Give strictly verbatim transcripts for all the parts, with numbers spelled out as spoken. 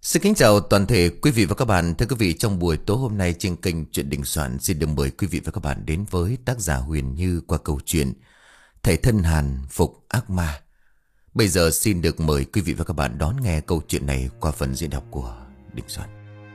Xin kính chào toàn thể quý vị và các bạn. Thưa quý vị, trong buổi tối hôm nay trên kênh Chuyện Đình Soạn xin được mời quý vị và các bạn đến với tác giả Huyền Như qua câu chuyện Thầy Thân Hàn Phục Ác Ma. Bây giờ xin được mời quý vị và các bạn đón nghe câu chuyện này qua phần diễn đọc của Đình Soạn.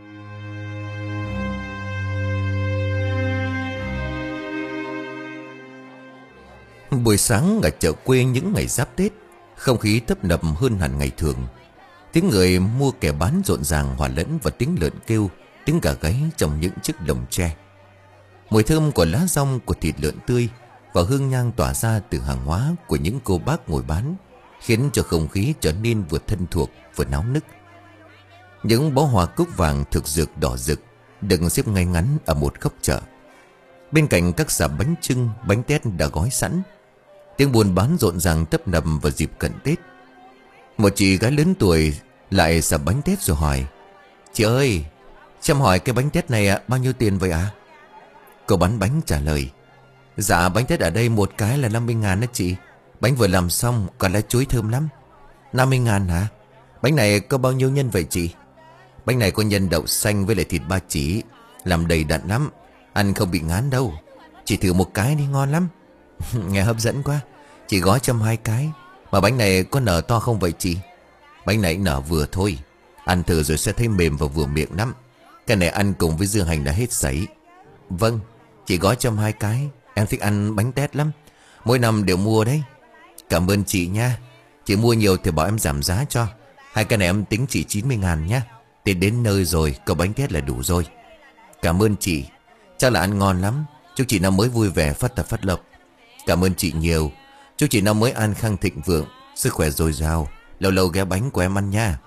Buổi sáng ở chợ quê những ngày giáp Tết, không khí tấp nập hơn hẳn ngày thường. Tiếng người mua kẻ bán rộn ràng hòa lẫn vào tiếng lợn kêu, tiếng gà gáy trong những chiếc lồng tre. Mùi thơm của lá dong, của thịt lợn tươi và hương nhang tỏa ra từ hàng hóa của những cô bác ngồi bán, khiến cho không khí trở nên vừa thân thuộc vừa náo nức. Những bó hoa cúc vàng thực dược đỏ rực được xếp ngay ngắn ở một góc chợ. Bên cạnh các sạp bánh chưng, bánh tét đã gói sẵn. Tiếng buôn bán rộn ràng tấp nập vào dịp cận Tết. Một chị gái lớn tuổi lại sạp bánh tét rồi hỏi: "Chị ơi, cho em hỏi cái bánh tét này bao nhiêu tiền vậy ạ?" À? Cô bán bánh trả lời: "Dạ bánh tét ở đây một cái là năm mươi ngàn đó chị. Bánh vừa làm xong còn lá chuối thơm lắm." Năm mươi ngàn hả? Bánh này có bao nhiêu nhân vậy chị?" "Bánh này có nhân đậu xanh với lại thịt ba chỉ, làm đầy đặn lắm, ăn không bị ngán đâu. Chị thử một cái đi, ngon lắm." Nghe hấp dẫn quá. "Chị gói cho em hai cái. Mà bánh này có nở to không vậy chị?" "Bánh này nở vừa thôi. Ăn thử rồi sẽ thấy mềm và vừa miệng lắm. Cái này ăn cùng với dưa hành đã hết sảy." "Vâng, chị gói cho em hai cái. Em thích ăn bánh tét lắm. Mỗi năm đều mua đấy." "Cảm ơn chị nha. Chị mua nhiều thì bảo em giảm giá cho. Hai cái này em tính chị chín mươi ngàn nha. Thì đến nơi rồi có bánh tét là đủ rồi." "Cảm ơn chị. Chắc là ăn ngon lắm. Chúc chị năm mới vui vẻ, phát tài phát lộc." "Cảm ơn chị nhiều. Chúc chị năm mới an khang thịnh vượng, sức khỏe dồi dào. Lâu lâu ghé bánh của em ăn nha."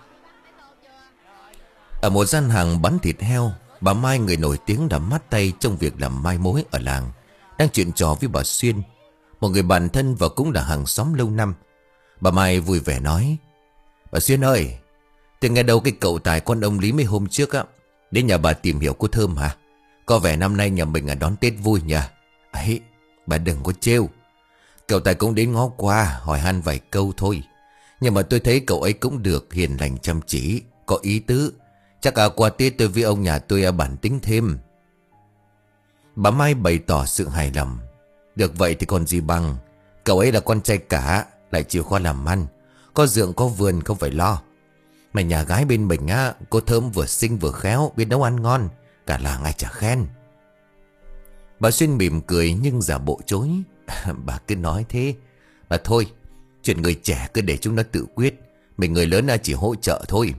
Ở một gian hàng bán thịt heo, bà Mai, người nổi tiếng đã mát tay trong việc làm mai mối ở làng, đang chuyện trò với bà Xuyên, một người bạn thân và cũng là hàng xóm lâu năm. Bà Mai vui vẻ nói: "Bà Xuyên ơi, tôi nghe đâu cái cậu tài con ông Lý mấy hôm trước á đến nhà bà tìm hiểu cô Thơm hả? Có vẻ năm nay nhà mình à đón Tết vui nhỉ?" "Ấy, bà đừng có trêu. Cậu tài cũng đến ngó qua hỏi han vài câu thôi. Nhưng mà tôi thấy cậu ấy cũng được, hiền lành chăm chỉ, có ý tứ. Chắc à qua Tết tôi với ông nhà tôi à bản tính thêm." Bà Mai bày tỏ sự hài lòng. Được vậy thì còn gì bằng. Cậu ấy là con trai cả, lại chịu khó làm ăn, có ruộng có vườn không phải lo. Mà nhà gái bên mình á, cô Thơm vừa xinh vừa khéo, biết nấu ăn ngon, cả làng ai chả khen. Bà Xuyên mỉm cười nhưng giả bộ chối. "Bà cứ nói thế. Mà thôi, chuyện người trẻ cứ để chúng nó tự quyết. Mình người lớn chỉ hỗ trợ thôi."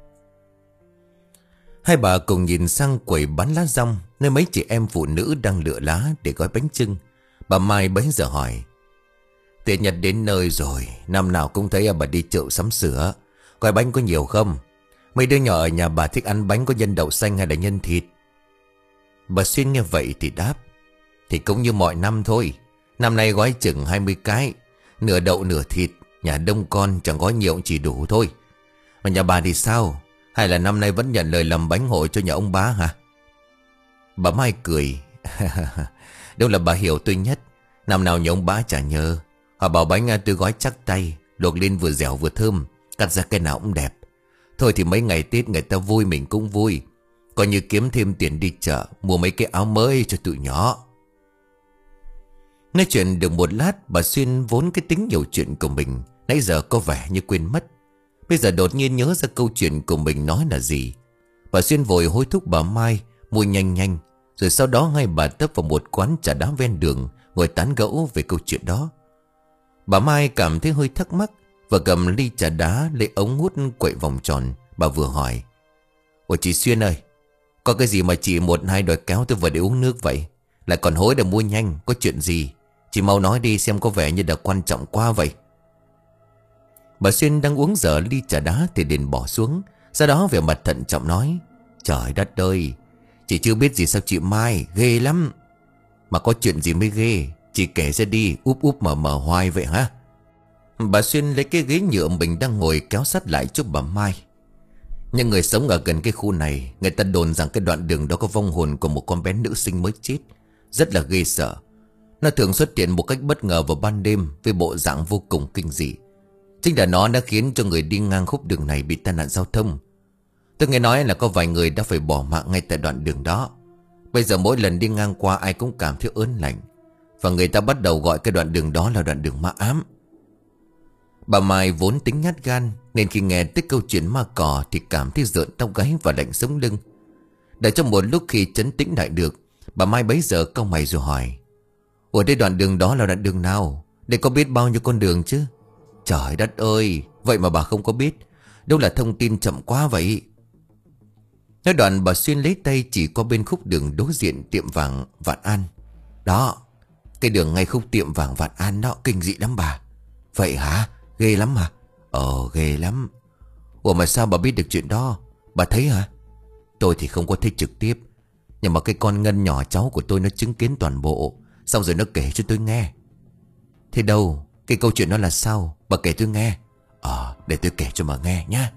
Hai bà cùng nhìn sang quầy bán lá dong, nơi mấy chị em phụ nữ đang lựa lá để gói bánh chưng. Bà Mai bấy giờ hỏi: "Tết Nhật đến nơi rồi, năm nào cũng thấy bà đi chợ sắm sửa. Gói bánh có nhiều không? Mấy đứa nhỏ ở nhà bà thích ăn bánh có nhân đậu xanh hay là nhân thịt?" Bà Xuyên nghe vậy thì đáp: "Thì cũng như mọi năm thôi. Năm nay gói chừng hai mươi cái, nửa đậu nửa thịt. Nhà đông con chẳng gói nhiều cũng chỉ đủ thôi. Mà nhà bà thì sao? Hay là năm nay vẫn nhận lời làm bánh hội cho nhà ông bá hả?" Bà Mai cười. "Đâu là bà hiểu tôi nhất. Năm nào nhà ông bá chả nhờ. Họ bảo bánh tôi gói chắc tay, luộc lên vừa dẻo vừa thơm, cắt ra cái nào cũng đẹp. Thôi thì mấy ngày Tết người ta vui mình cũng vui. Coi như kiếm thêm tiền đi chợ, mua mấy cái áo mới cho tụi nhỏ." Nói chuyện được một lát, bà Xuyên vốn cái tính nhiều chuyện của mình nãy giờ có vẻ như quên mất. Bây giờ đột nhiên nhớ ra câu chuyện của mình nói là gì. Bà Xuyên vội hối thúc bà Mai mua nhanh nhanh. Rồi sau đó hai bà tấp vào một quán trà đá ven đường, ngồi tán gẫu về câu chuyện đó. Bà Mai cảm thấy hơi thắc mắc và cầm ly trà đá lấy ống hút quậy vòng tròn. Bà vừa hỏi: "Ủa chị Xuyên ơi, có cái gì mà chị một hai đòi kéo tôi vào để uống nước vậy? Lại còn hối để mua nhanh, có chuyện gì? Chị mau nói đi, xem có vẻ như là quan trọng quá vậy." Bà Xuyên đang uống dở ly trà đá thì Đền bỏ xuống. Sau đó vẻ mặt thận trọng nói: "Trời đất ơi, chị chưa biết gì sao chị Mai, ghê lắm." "Mà có chuyện gì mới ghê? Chị kể ra đi, úp úp mở mở hoài vậy hả?" Bà Xuyên lấy cái ghế nhựa mình đang ngồi kéo sát lại giúp bà Mai. "Những người sống ở gần cái khu này, người ta đồn rằng cái đoạn đường đó có vong hồn của một con bé nữ sinh mới chết, rất là ghê sợ. Nó thường xuất hiện một cách bất ngờ vào ban đêm với bộ dạng vô cùng kinh dị. Chính là nó đã khiến cho người đi ngang khúc đường này bị tai nạn giao thông. Tôi nghe nói là có vài người đã phải bỏ mạng ngay tại đoạn đường đó. Bây giờ mỗi lần đi ngang qua ai cũng cảm thấy ớn lạnh. Và người ta bắt đầu gọi cái đoạn đường đó là đoạn đường ma ám. Bà Mai vốn tính nhát gan, nên khi nghe tới câu chuyện ma cỏ thì cảm thấy rợn tóc gáy và lạnh sống lưng. Đợi trong một lúc khi trấn tĩnh lại được, bà Mai bấy giờ cau mày rồi hỏi: Ủa đây đoạn đường đó là đoạn đường nào? Đây có biết bao nhiêu con đường chứ? Trời đất ơi, vậy mà bà không có biết. Đâu là thông tin chậm quá vậy. Nói đoạn bà Xuyên lấy tay chỉ qua bên khúc đường đối diện tiệm vàng Vạn An. Đó, cái đường ngay khúc tiệm vàng Vạn An đó, kinh dị lắm bà. Vậy hả? Ghê lắm hả? Ờ ghê lắm. Ủa mà sao bà biết được chuyện đó? Bà thấy hả? Tôi thì không có thấy trực tiếp, nhưng mà cái con Ngân nhỏ cháu của tôi nó chứng kiến toàn bộ. Xong rồi nó kể cho tôi nghe. Thế đâu? Cái câu chuyện đó là sao? Bà kể tôi nghe. Ờ để tôi kể cho bà nghe nhá.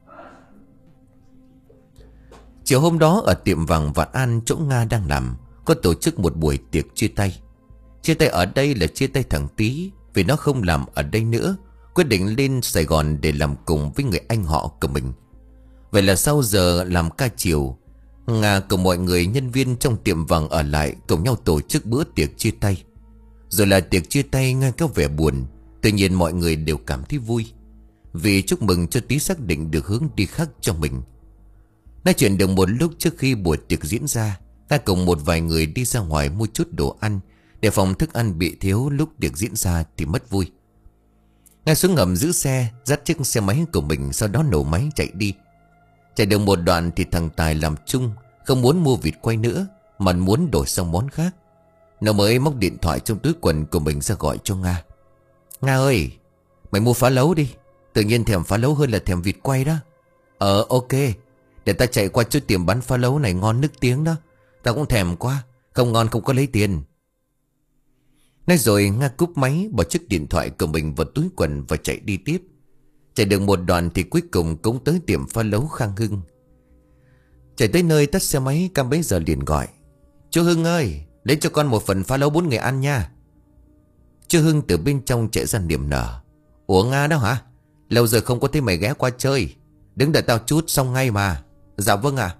Chiều hôm đó ở tiệm vàng Vạn An chỗ Nga đang làm, có tổ chức một buổi tiệc chia tay. Chia tay ở đây là chia tay thằng Tý, vì nó không làm ở đây nữa, quyết định lên Sài Gòn để làm cùng với người anh họ của mình. Vậy là sau giờ làm ca chiều, Nga cùng mọi người nhân viên trong tiệm vàng ở lại cùng nhau tổ chức bữa tiệc chia tay. Rồi là tiệc chia tay nghe có vẻ buồn, tuy nhiên mọi người đều cảm thấy vui, vì chúc mừng cho Tý xác định được hướng đi khác cho mình. Nói chuyện được một lúc trước khi buổi tiệc diễn ra, Nga cùng một vài người đi ra ngoài mua chút đồ ăn, để phòng thức ăn bị thiếu lúc tiệc diễn ra thì mất vui. Nga xuống ngầm giữ xe, dắt chiếc xe máy của mình, sau đó nổ máy chạy đi. Chạy được một đoạn thì thằng Tài làm chung không muốn mua vịt quay nữa, mà muốn đổi sang món khác. Nó mới móc điện thoại trong túi quần của mình ra gọi cho Nga. Nga ơi, mày mua phá lấu đi. Tự nhiên thèm phá lấu hơn là thèm vịt quay đó. Ờ ok, để ta chạy qua chỗ tiệm bán phá lấu này ngon nức tiếng đó. Ta cũng thèm quá, không ngon không có lấy tiền. Nói rồi Nga cúp máy, bỏ chiếc điện thoại của mình vào túi quần và chạy đi tiếp. Chạy được một đoạn thì cuối cùng cũng tới tiệm phá lấu Khang Hưng. Chạy tới nơi tắt xe máy, Cam bấy giờ liền gọi: Chú Hưng ơi, lấy cho con một phần phá lấu bốn người ăn nha. Chú Hưng từ bên trong chạy ra niềm nở: Ủa Nga đó hả? Lâu rồi không có thấy mày ghé qua chơi. Đứng đợi tao chút xong ngay mà. Dạ vâng ạ.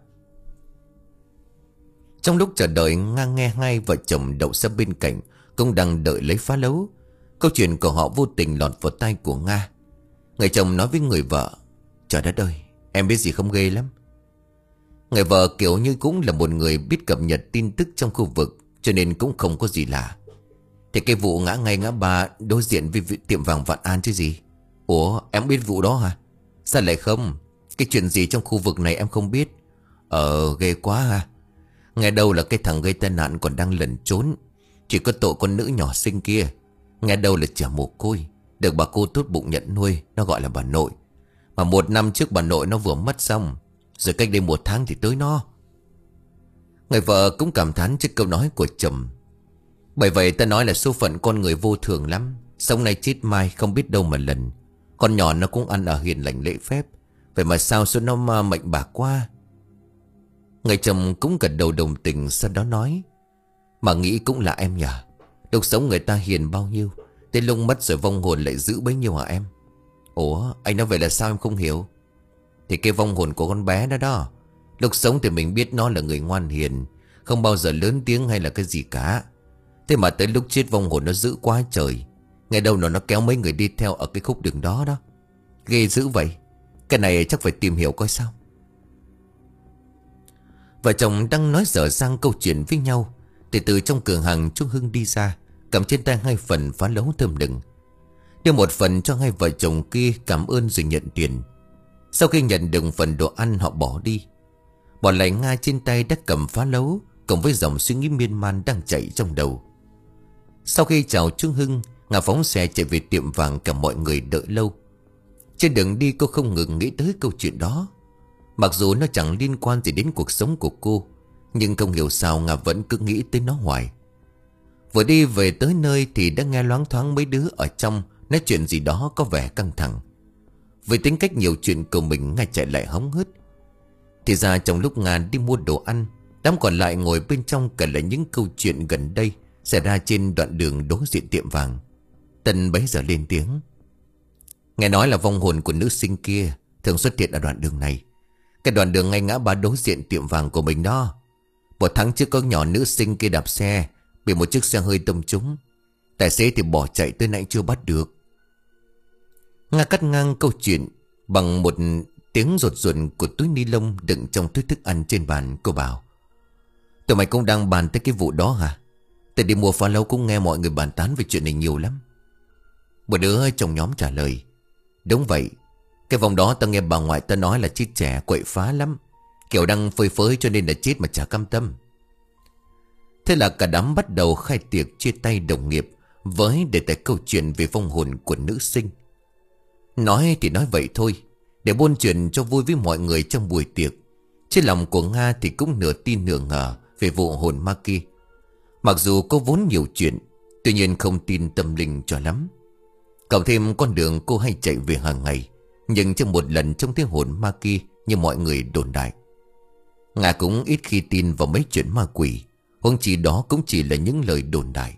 Trong lúc chờ đợi, Nga nghe hai vợ chồng đậu xe bên cạnh cũng đang đợi lấy phá lấu. Câu chuyện của họ vô tình lọt vào tai của Nga. Người chồng nói với người vợ: Trời đất ơi, em biết gì không, ghê lắm. Người vợ kiểu như cũng là một người biết cập nhật tin tức trong khu vực, cho nên cũng không có gì lạ. Thì cái vụ ngã ngay ngã ba đối diện với tiệm vàng Vạn An chứ gì. Ủa em biết vụ đó hả? Sao lại không? Cái chuyện gì trong khu vực này em không biết? Ờ ghê quá ha. Nghe đâu là cái thằng gây tai nạn còn đang lẩn trốn. Chỉ có tội con nữ nhỏ xinh kia. Nghe đâu là trẻ mồ côi, được bà cô tốt bụng nhận nuôi, nó gọi là bà nội. Mà một năm trước bà nội nó vừa mất xong, rồi cách đây một tháng thì tới nó. Người vợ cũng cảm thán trước câu nói của chồng. Bởi vậy ta nói là số phận con người vô thường lắm. Sống nay chết mai không biết đâu mà lần. Con nhỏ nó cũng ăn ở hiền lành lễ phép, vậy mà sao số nó mà mệnh bạc quá. Người chồng cũng gật đầu đồng tình, sau đó nói: Mà nghĩ cũng là em nhỉ. Lúc sống người ta hiền bao nhiêu, tới lúc mất rồi vong hồn lại giữ bấy nhiêu hả em? Ủa anh nói vậy là sao em không hiểu? Thì cái vong hồn của con bé đó đó, lúc sống thì mình biết nó là người ngoan hiền, không bao giờ lớn tiếng hay là cái gì cả. Thế mà tới lúc chết vong hồn nó dữ quá trời. Nghe đâu nó nó kéo mấy người đi theo ở cái khúc đường đó đó. Ghê dữ vậy. Cái này chắc phải tìm hiểu coi sao. Vợ chồng đang nói dở dang câu chuyện với nhau thì từ trong cửa hàng chú Hưng đi ra, cầm trên tay hai phần phá lấu thơm lừng, đưa một phần cho hai vợ chồng kia cảm ơn rồi nhận tiền. Sau khi nhận được phần đồ ăn, họ bỏ đi, bỏ lại Nga trên tay đã cầm phá lấu cùng với dòng suy nghĩ miên man đang chạy trong đầu. Sau khi chào chú Hưng, Nga phóng xe chạy về tiệm vàng, cả mọi người đợi lâu. Trên đường đi cô không ngừng nghĩ tới câu chuyện đó. Mặc dù nó chẳng liên quan gì đến cuộc sống của cô, nhưng không hiểu sao Nga vẫn cứ nghĩ tới nó hoài. Vừa đi về tới nơi thì đã nghe loáng thoáng mấy đứa ở trong nói chuyện gì đó có vẻ căng thẳng. Với tính cách nhiều chuyện của mình, Nga chạy lại hóng hớt. Thì ra trong lúc Nga đi mua đồ ăn, đám còn lại ngồi bên trong kể lại những câu chuyện gần đây xảy ra trên đoạn đường đối diện tiệm vàng. Tân bấy giờ lên tiếng: Nghe nói là vong hồn của nữ sinh kia thường xuất hiện ở đoạn đường này. Cái đoạn đường ngay ngã ba đối diện tiệm vàng của mình đó. Một tháng trước có nhỏ nữ sinh kia đạp xe, bị một chiếc xe hơi tông trúng. Tài xế thì bỏ chạy tới nãy chưa bắt được. Nga cắt ngang câu chuyện bằng một tiếng rột rột của túi ni lông đựng trong túi thức ăn trên bàn. Cô bảo: tụi mày cũng đang bàn tới cái vụ đó hả? Tao đi mua phá lâu cũng nghe mọi người bàn tán về chuyện này nhiều lắm. Một đứa trong nhóm trả lời: đúng vậy. Cái vòng đó tao nghe bà ngoại tao nói là chết trẻ quậy phá lắm, kiểu đang phơi phới cho nên là chết mà chả cam tâm. Thế là cả đám bắt đầu khai tiệc chia tay đồng nghiệp với đề tài câu chuyện về vong hồn của nữ sinh. Nói thì nói vậy thôi, để buôn chuyện cho vui với mọi người trong buổi tiệc. Trên lòng của Nga thì cũng nửa tin nửa ngờ về vụ hồn ma kia. Mặc dù có vốn nhiều chuyện, tuy nhiên không tin tâm linh cho lắm. Cộng thêm con đường cô hay chạy về hàng ngày, nhưng chưa một lần trông thấy hồn ma kia như mọi người đồn đại. Nga cũng ít khi tin vào mấy chuyện ma quỷ, huống chi đó cũng chỉ là những lời đồn đại.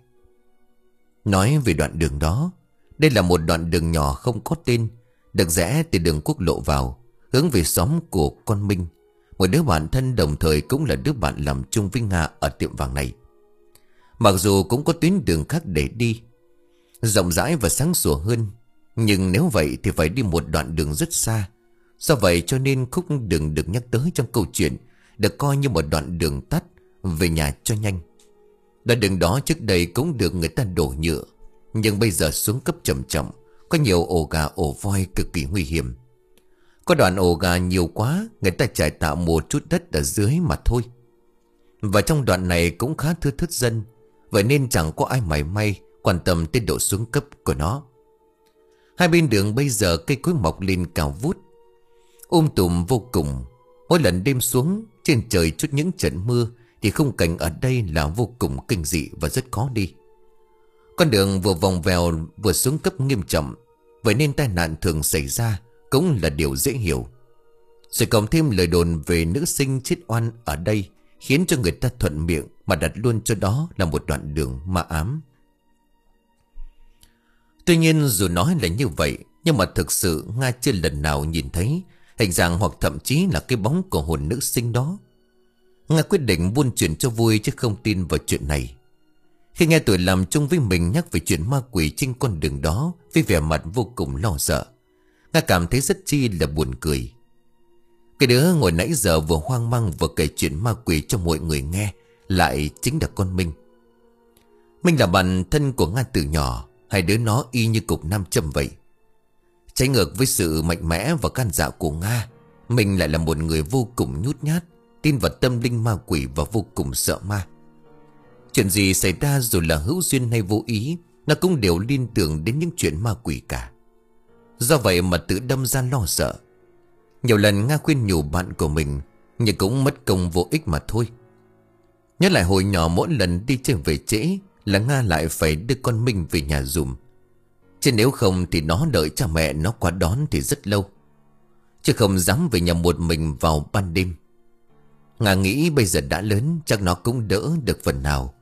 Nói về đoạn đường đó, đây là một đoạn đường nhỏ không có tên, được rẽ từ đường quốc lộ vào, hướng về xóm của con Minh, một đứa bạn thân đồng thời cũng là đứa bạn làm chung với Nga ở tiệm vàng này. Mặc dù cũng có tuyến đường khác để đi, rộng rãi và sáng sủa hơn, nhưng nếu vậy thì phải đi một đoạn đường rất xa. Do vậy cho nên khúc đường được nhắc tới trong câu chuyện được coi như một đoạn đường tắt về nhà cho nhanh. Đoạn đường đó trước đây cũng được người ta đổ nhựa, nhưng bây giờ xuống cấp trầm trọng, có nhiều ổ gà ổ voi cực kỳ nguy hiểm. Có đoạn ổ gà nhiều quá, người ta trải tạo một chút đất ở dưới mà thôi. Và trong đoạn này cũng khá thưa thớt dân, vậy nên chẳng có ai mảy may quan tâm tới độ xuống cấp của nó. Hai bên đường bây giờ cây cối mọc lên cao vút, um tùm vô cùng. Mỗi lần đêm xuống, trên trời chút những trận mưa thì khung cảnh ở đây là vô cùng kinh dị và rất khó đi. Con đường vừa vòng vèo vừa xuống cấp nghiêm trọng, vậy nên tai nạn thường xảy ra cũng là điều dễ hiểu. Rồi cộng thêm lời đồn về nữ sinh chết oan ở đây, khiến cho người ta thuận miệng mà đặt luôn cho đó là một đoạn đường ma ám. Tuy nhiên dù nói là như vậy, nhưng mà thực sự Nga chưa lần nào nhìn thấy hình dạng hoặc thậm chí là cái bóng của hồn nữ sinh đó. Nga quyết định buôn chuyện cho vui chứ không tin vào chuyện này. Khi nghe tuổi làm chung với mình nhắc về chuyện ma quỷ trên con đường đó với vẻ mặt vô cùng lo sợ, Nga cảm thấy rất chi là buồn cười. Cái đứa ngồi nãy giờ vừa hoang mang vừa kể chuyện ma quỷ cho mọi người nghe lại chính là con Minh. Minh là bạn thân của Nga từ nhỏ, hai đứa nó y như cục nam châm vậy. Trái ngược với sự mạnh mẽ và can dạ của Nga, Minh lại là một người vô cùng nhút nhát, tin vào tâm linh ma quỷ và vô cùng sợ ma. Chuyện gì xảy ra dù là hữu duyên hay vô ý, nó cũng đều liên tưởng đến những chuyện ma quỷ cả. Do vậy mà tự đâm ra lo sợ. Nhiều lần Nga khuyên nhủ bạn của mình, nhưng cũng mất công vô ích mà thôi. Nhớ lại hồi nhỏ mỗi lần đi chơi về trễ là Nga lại phải đưa con Minh về nhà dùm. Chứ nếu không thì nó đợi cha mẹ nó qua đón thì rất lâu, chứ không dám về nhà một mình vào ban đêm. Nga nghĩ bây giờ đã lớn, chắc nó cũng đỡ được phần nào.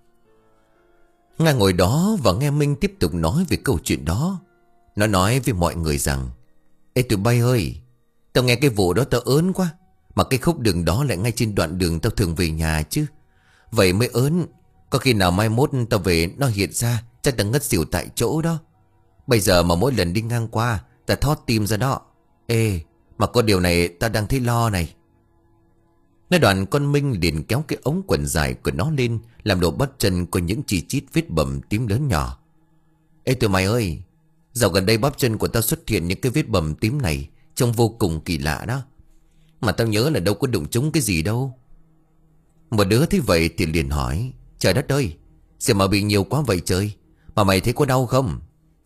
Nga ngồi đó và nghe Minh tiếp tục nói về câu chuyện đó. Nó nói với mọi người rằng: ê tụi bay ơi, tao nghe cái vụ đó tao ớn quá. Mà cái khúc đường đó lại ngay trên đoạn đường tao thường về nhà chứ. Vậy mới ớn. Có khi nào mai mốt tao về nó hiện ra, chắc tao ngất xỉu tại chỗ đó. Bây giờ mà mỗi lần đi ngang qua tao thót tim ra đó. Ê, mà có điều này tao đang thấy lo này. Nói đoạn con Minh liền kéo cái ống quần dài của nó lên, làm lộ bắp chân có những chi chít vết bầm tím lớn nhỏ. Ê tụi mày ơi, dạo gần đây bắp chân của tao xuất hiện những cái vết bầm tím này, trông vô cùng kỳ lạ đó. Mà tao nhớ là đâu có đụng trúng cái gì đâu. Một đứa thấy vậy thì liền hỏi: trời đất ơi, sao mà bị nhiều quá vậy trời? Mà mày thấy có đau không?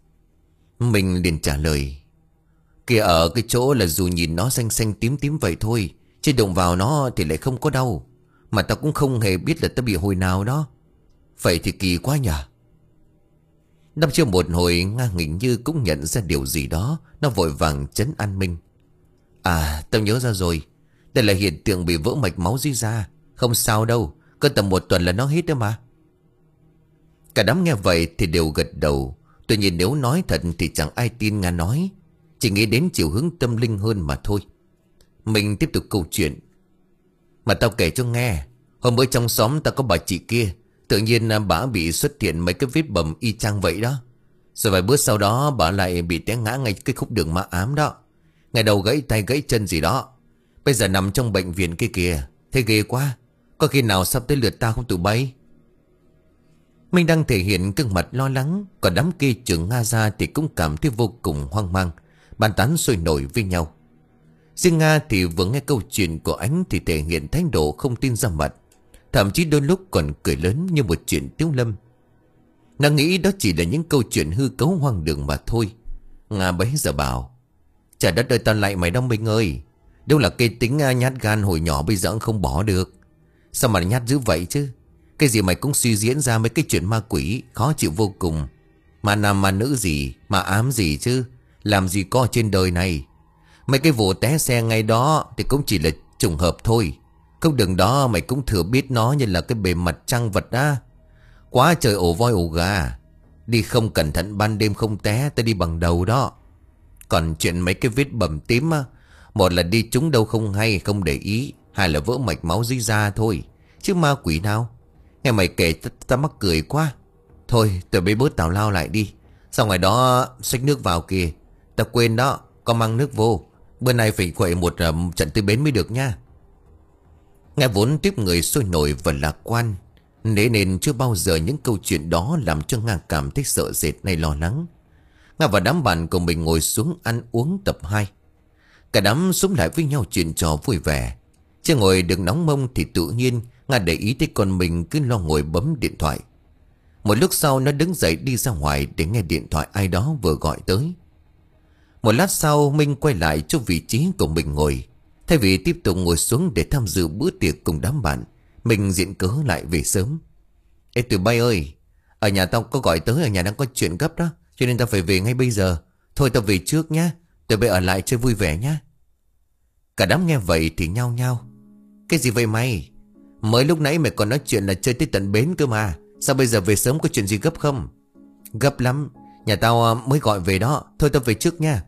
Mình liền trả lời: kìa, ở cái chỗ là dù nhìn nó xanh xanh tím tím vậy thôi, chứ đụng vào nó thì lại không có đau. Mà tao cũng không hề biết là tao bị hồi nào đó. Vậy thì kỳ quá nhỉ. Đâm chưa một hồi, Nga hình như cũng nhận ra điều gì đó. Nó vội vàng trấn an Minh: à, tao nhớ ra rồi. Đây là hiện tượng bị vỡ mạch máu dưới da. Không sao đâu, có tầm một tuần là nó hết đó mà. Cả đám nghe vậy thì đều gật đầu. Tuy nhiên nếu nói thật thì chẳng ai tin Nga nói, chỉ nghĩ đến chiều hướng tâm linh hơn mà thôi. Mình tiếp tục câu chuyện. Mà tao kể cho nghe. Hôm bữa trong xóm ta có bà chị kia, tự nhiên bà bị xuất hiện mấy cái vết bầm y chang vậy đó. Rồi vài bữa sau đó bà lại bị té ngã ngay cái khúc đường ma ám đó. Ngày đầu gãy tay gãy chân gì đó. Bây giờ nằm trong bệnh viện kia kìa. Thế ghê quá. Có khi nào sắp tới lượt ta không tụi bay? Minh đang thể hiện gương mặt lo lắng. Còn đám kia trưởng Nga ra thì cũng cảm thấy vô cùng hoang mang, bàn tán sôi nổi với nhau. Riêng Nga thì vừa nghe câu chuyện của anh thì thể hiện thái độ không tin ra mặt. Thậm chí đôi lúc còn cười lớn như một chuyện tiếu lâm. Nó nghĩ đó chỉ là những câu chuyện hư cấu hoang đường mà thôi. Nga bấy giờ bảo: Trời đất ơi, tao lại mày đâu Minh ơi. Đâu là cái tính nhát gan hồi nhỏ bây giờ không bỏ được. Sao mà nhát dữ vậy chứ? Cái gì mày cũng suy diễn ra mấy cái chuyện ma quỷ, khó chịu vô cùng. Mà nam mà nữ gì, mà ám gì chứ. Làm gì có trên đời này. Mấy cái vụ té xe ngay đó thì cũng chỉ là trùng hợp thôi. Không đường đó mày cũng thừa biết nó như là cái bề mặt trăng vật á. Quá trời ổ voi ổ gà. Đi không cẩn thận ban đêm không té, ta đi bằng đầu đó. Còn chuyện mấy cái vết bầm tím á, một là đi trúng đâu không hay không để ý, hai là vỡ mạch máu dưới da thôi. Chứ ma quỷ nào. Nghe mày kể ta, ta mắc cười quá. Thôi tụi bay bớt tào lao lại đi. Sau ngoài đó xách nước vào kìa. Ta quên đó, có mang nước vô. Bữa nay phải quậy một uh, trận tới bến mới được nha. Nghe vốn tiếp người sôi nổi và lạc quan, thế nên chưa bao giờ những câu chuyện đó làm cho Nga cảm thấy sợ sệt hay lo lắng. Nga và đám bạn của mình ngồi xuống ăn uống tập hai. Cả đám xúm lại với nhau chuyện trò vui vẻ. Chưa ngồi được nóng mông thì tự nhiên Nga để ý thấy con mình cứ lo ngồi bấm điện thoại. Một lúc sau nó đứng dậy đi ra ngoài để nghe điện thoại ai đó vừa gọi tới. Một lát sau Minh quay lại chỗ vị trí của mình ngồi. Thay vì tiếp tục ngồi xuống để tham dự bữa tiệc cùng đám bạn, mình diện cớ lại về sớm. Ê tụi bay ơi, ở nhà tao có gọi tới, ở nhà đang có chuyện gấp đó, cho nên tao phải về ngay bây giờ. Thôi tao về trước nhá, tụi bay ở lại chơi vui vẻ nhá. Cả đám nghe vậy thì nhao nhao. Cái gì vậy mày? Mới lúc nãy mày còn nói chuyện là chơi tới tận bến cơ mà. Sao bây giờ về sớm, có chuyện gì gấp không? Gấp lắm, nhà tao mới gọi về đó. Thôi tao về trước nha.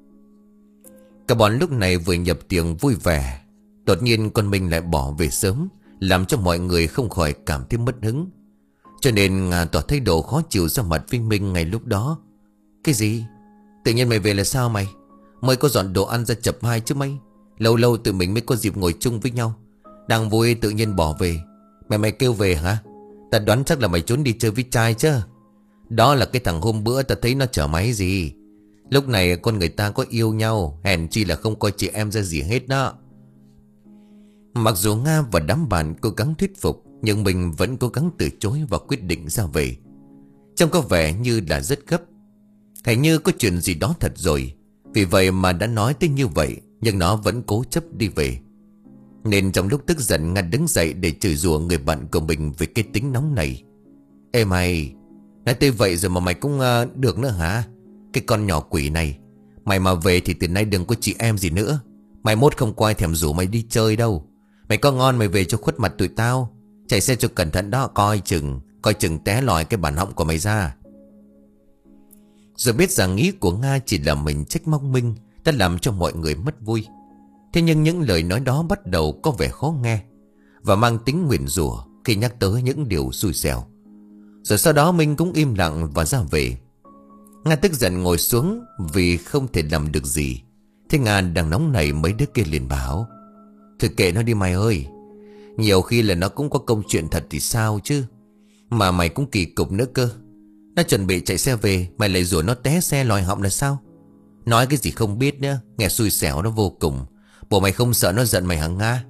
Cả bọn lúc này vừa nhập tiệc vui vẻ, đột nhiên con mình lại bỏ về sớm, làm cho mọi người không khỏi cảm thấy mất hứng. Cho nên Nga tỏ thái độ khó chịu ra mặt với Minh ngay lúc đó. Cái gì? Tự nhiên mày về là sao mày? Mới có dọn đồ ăn ra chập hai chứ mày. Lâu lâu tụi mình mới có dịp ngồi chung với nhau, đang vui tự nhiên bỏ về. Mày mày kêu về hả? Ta đoán chắc là mày trốn đi chơi với trai chứ. Đó là cái thằng hôm bữa ta thấy nó chở máy gì. Lúc này con người ta có yêu nhau, hèn chi là không coi chị em ra gì hết đó. Mặc dù Nga và đám bạn cố gắng thuyết phục, nhưng mình vẫn cố gắng từ chối và quyết định ra về. Trông có vẻ như là rất gấp, hình như có chuyện gì đó thật rồi. Vì vậy mà đã nói tới như vậy, nhưng nó vẫn cố chấp đi về. Nên trong lúc tức giận, Nga đứng dậy để chửi rủa người bạn của mình về cái tính nóng này. Ê mày, nói tới vậy rồi mà mày cũng uh, được nữa hả? Cái con nhỏ quỷ này, mày mà về thì từ nay đừng có chị em gì nữa. Mày mốt không có ai thèm rủ mày đi chơi đâu. Mày có ngon mày về cho khuất mặt tụi tao. Chạy xe cho cẩn thận đó, coi chừng Coi chừng té lòi cái bản họng của mày ra. Rồi biết rằng ý của Nga chỉ là mình trách móc Minh đã làm cho mọi người mất vui. Thế nhưng những lời nói đó bắt đầu có vẻ khó nghe và mang tính nguyền rủa khi nhắc tới những điều xui xẻo. Rồi sau đó Minh cũng im lặng và ra về. Nga tức giận ngồi xuống vì không thể làm được gì. Thế Nga đang nóng nảy, mấy đứa kia liền bảo: Thôi kệ nó đi mày ơi. Nhiều khi là nó cũng có câu chuyện thật thì sao chứ. Mà mày cũng kỳ cục nữa cơ. Nó chuẩn bị chạy xe về, mày lại rủa nó té xe lòi họng là sao? Nói cái gì không biết nữa, nghe xui xẻo nó vô cùng. Bộ mày không sợ nó giận mày hả Nga?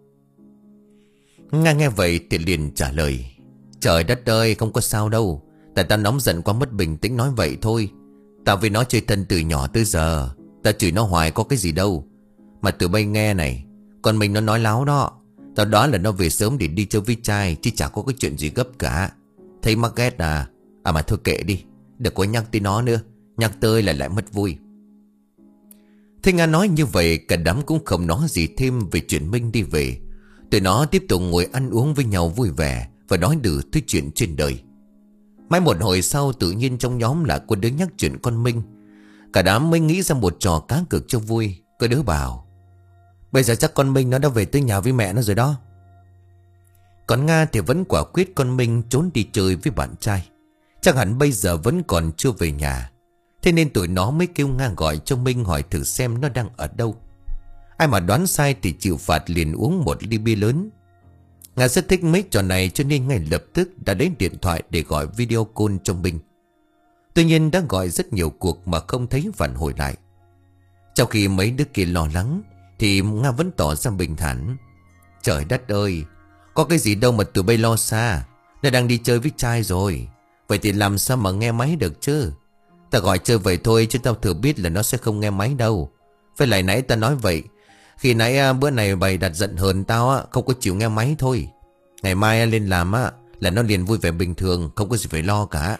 Nga nghe vậy thì liền trả lời: Trời đất ơi, không có sao đâu. Tại tao nóng giận quá mất bình tĩnh nói vậy thôi. Tao với nó chơi thân từ nhỏ tới giờ, tao chửi nó hoài có cái gì đâu. Mà tụi bay nghe này, còn mình nó nói láo đó. Tao đoán là nó về sớm để đi chơi với trai, chứ chả có cái chuyện gì gấp cả. Thấy mắc ghét à? À mà thôi kệ đi, đừng có nhắc tới nó nữa. Nhắc tới là lại mất vui. Thế Nga nói như vậy, cả đám cũng không nói gì thêm về chuyện Minh đi về. Tụi nó tiếp tục ngồi ăn uống với nhau vui vẻ và nói đủ thứ chuyện trên đời. Mãi một hồi sau, tự nhiên trong nhóm lại có đứa nhắc chuyện con Minh. Cả đám mới nghĩ ra một trò cá cược cho vui. Có đứa bảo: Bây giờ chắc con Minh nó đã về tới nhà với mẹ nó rồi đó. Còn Nga thì vẫn quả quyết con Minh trốn đi chơi với bạn trai. Chắc hẳn bây giờ vẫn còn chưa về nhà. Thế nên tụi nó mới kêu Nga gọi cho Minh hỏi thử xem nó đang ở đâu. Ai mà đoán sai thì chịu phạt liền uống một ly bia lớn. Nga rất thích mấy trò này cho nên ngay lập tức đã lấy điện thoại để gọi video call cho Minh. Tuy nhiên đã gọi rất nhiều cuộc mà không thấy phản hồi lại. Trong khi mấy đứa kia lo lắng thì Nga vẫn tỏ ra bình thản. Trời đất ơi, có cái gì đâu mà tụi bay lo xa. Nó đang đi chơi với trai rồi. Vậy thì làm sao mà nghe máy được chứ? Ta gọi chơi vậy thôi chứ tao thừa biết là nó sẽ không nghe máy đâu. Với lại nãy ta nói vậy. Khi nãy bữa này bày đặt giận hờn tao á, không có chịu nghe máy thôi. Ngày mai lên làm á là nó liền vui vẻ bình thường, không có gì phải lo cả.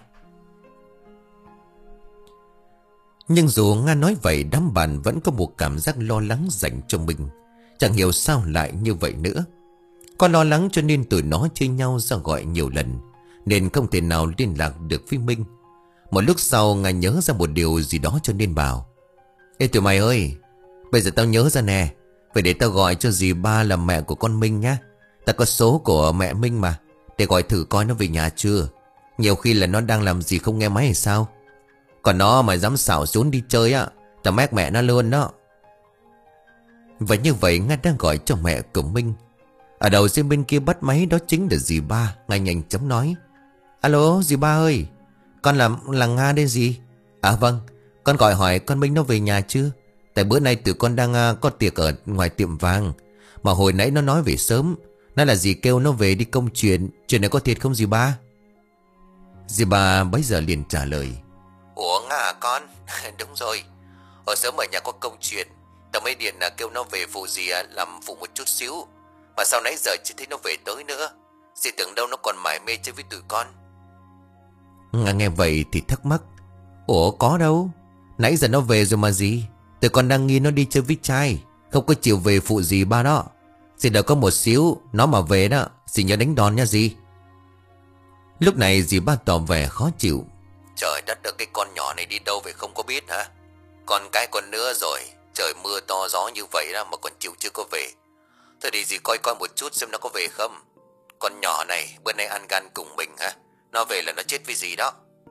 Nhưng dù Nga nói vậy, đám bạn vẫn có một cảm giác lo lắng dành cho mình. Chẳng hiểu sao lại như vậy nữa. Có lo lắng cho nên tụi nó chia nhau ra gọi nhiều lần, nên không thể nào liên lạc được với Minh. Một lúc sau Nga nhớ ra một điều gì đó cho nên bảo: Ê tụi mày ơi, bây giờ tao nhớ ra nè. Vậy để tao gọi cho dì ba là mẹ của con Minh nhá. Ta có số của mẹ Minh mà, để gọi thử coi nó về nhà chưa. Nhiều khi là nó đang làm gì không nghe máy hay sao. Còn nó mà dám xảo trốn đi chơi á, tao mét mẹ nó luôn đó. Và như vậy Nga đang gọi cho mẹ của Minh. Ở đầu dây bên kia bắt máy đó chính là dì ba. Nga nhanh chóng nói: Alo dì ba ơi, con là, là Nga đây dì. À vâng, con gọi hỏi con Minh nó về nhà chưa. Tại bữa nay tụi con đang uh, có tiệc ở ngoài tiệm vàng. Mà hồi nãy nó nói về sớm. Nói là dì kêu nó về đi công chuyện. Chuyện này có thiệt không dì ba? Dì ba bấy giờ liền trả lời: Ủa Nga à con? Đúng rồi, hồi sớm ở nhà có công chuyện. Tao mới điện là kêu nó về phụ dì làm phụ một chút xíu. Mà sau nãy giờ chưa thấy nó về tới nữa. Dì tưởng đâu nó còn mải mê chơi với tụi con. Nga nghe vậy thì thắc mắc: Ủa có đâu, nãy giờ nó về rồi mà dì. Tụi con đang nghi nó đi chơi với trai, không có chịu về phụ dì ba đó. Dì đợi có một xíu, nó mà về đó dì nhớ đánh đòn nha dì. Lúc này dì ba tỏ vẻ khó chịu: Trời đất ơi, cái con nhỏ này đi đâu về không có biết hả? Con cái con nữa rồi, trời mưa to gió như vậy đó mà còn chịu chưa có về. Thôi đi dì coi coi một chút xem nó có về không. Con nhỏ này bữa nay ăn gan cùng mình hả? Nó về là nó chết với dì đó.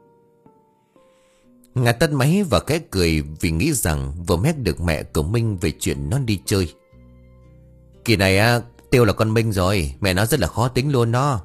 Nga tắt máy và khẽ cười vì nghĩ rằng vừa mét được mẹ của Minh về chuyện nó đi chơi. Kỳ này á, Tiêu là con Minh rồi, mẹ nó rất là khó tính luôn đó.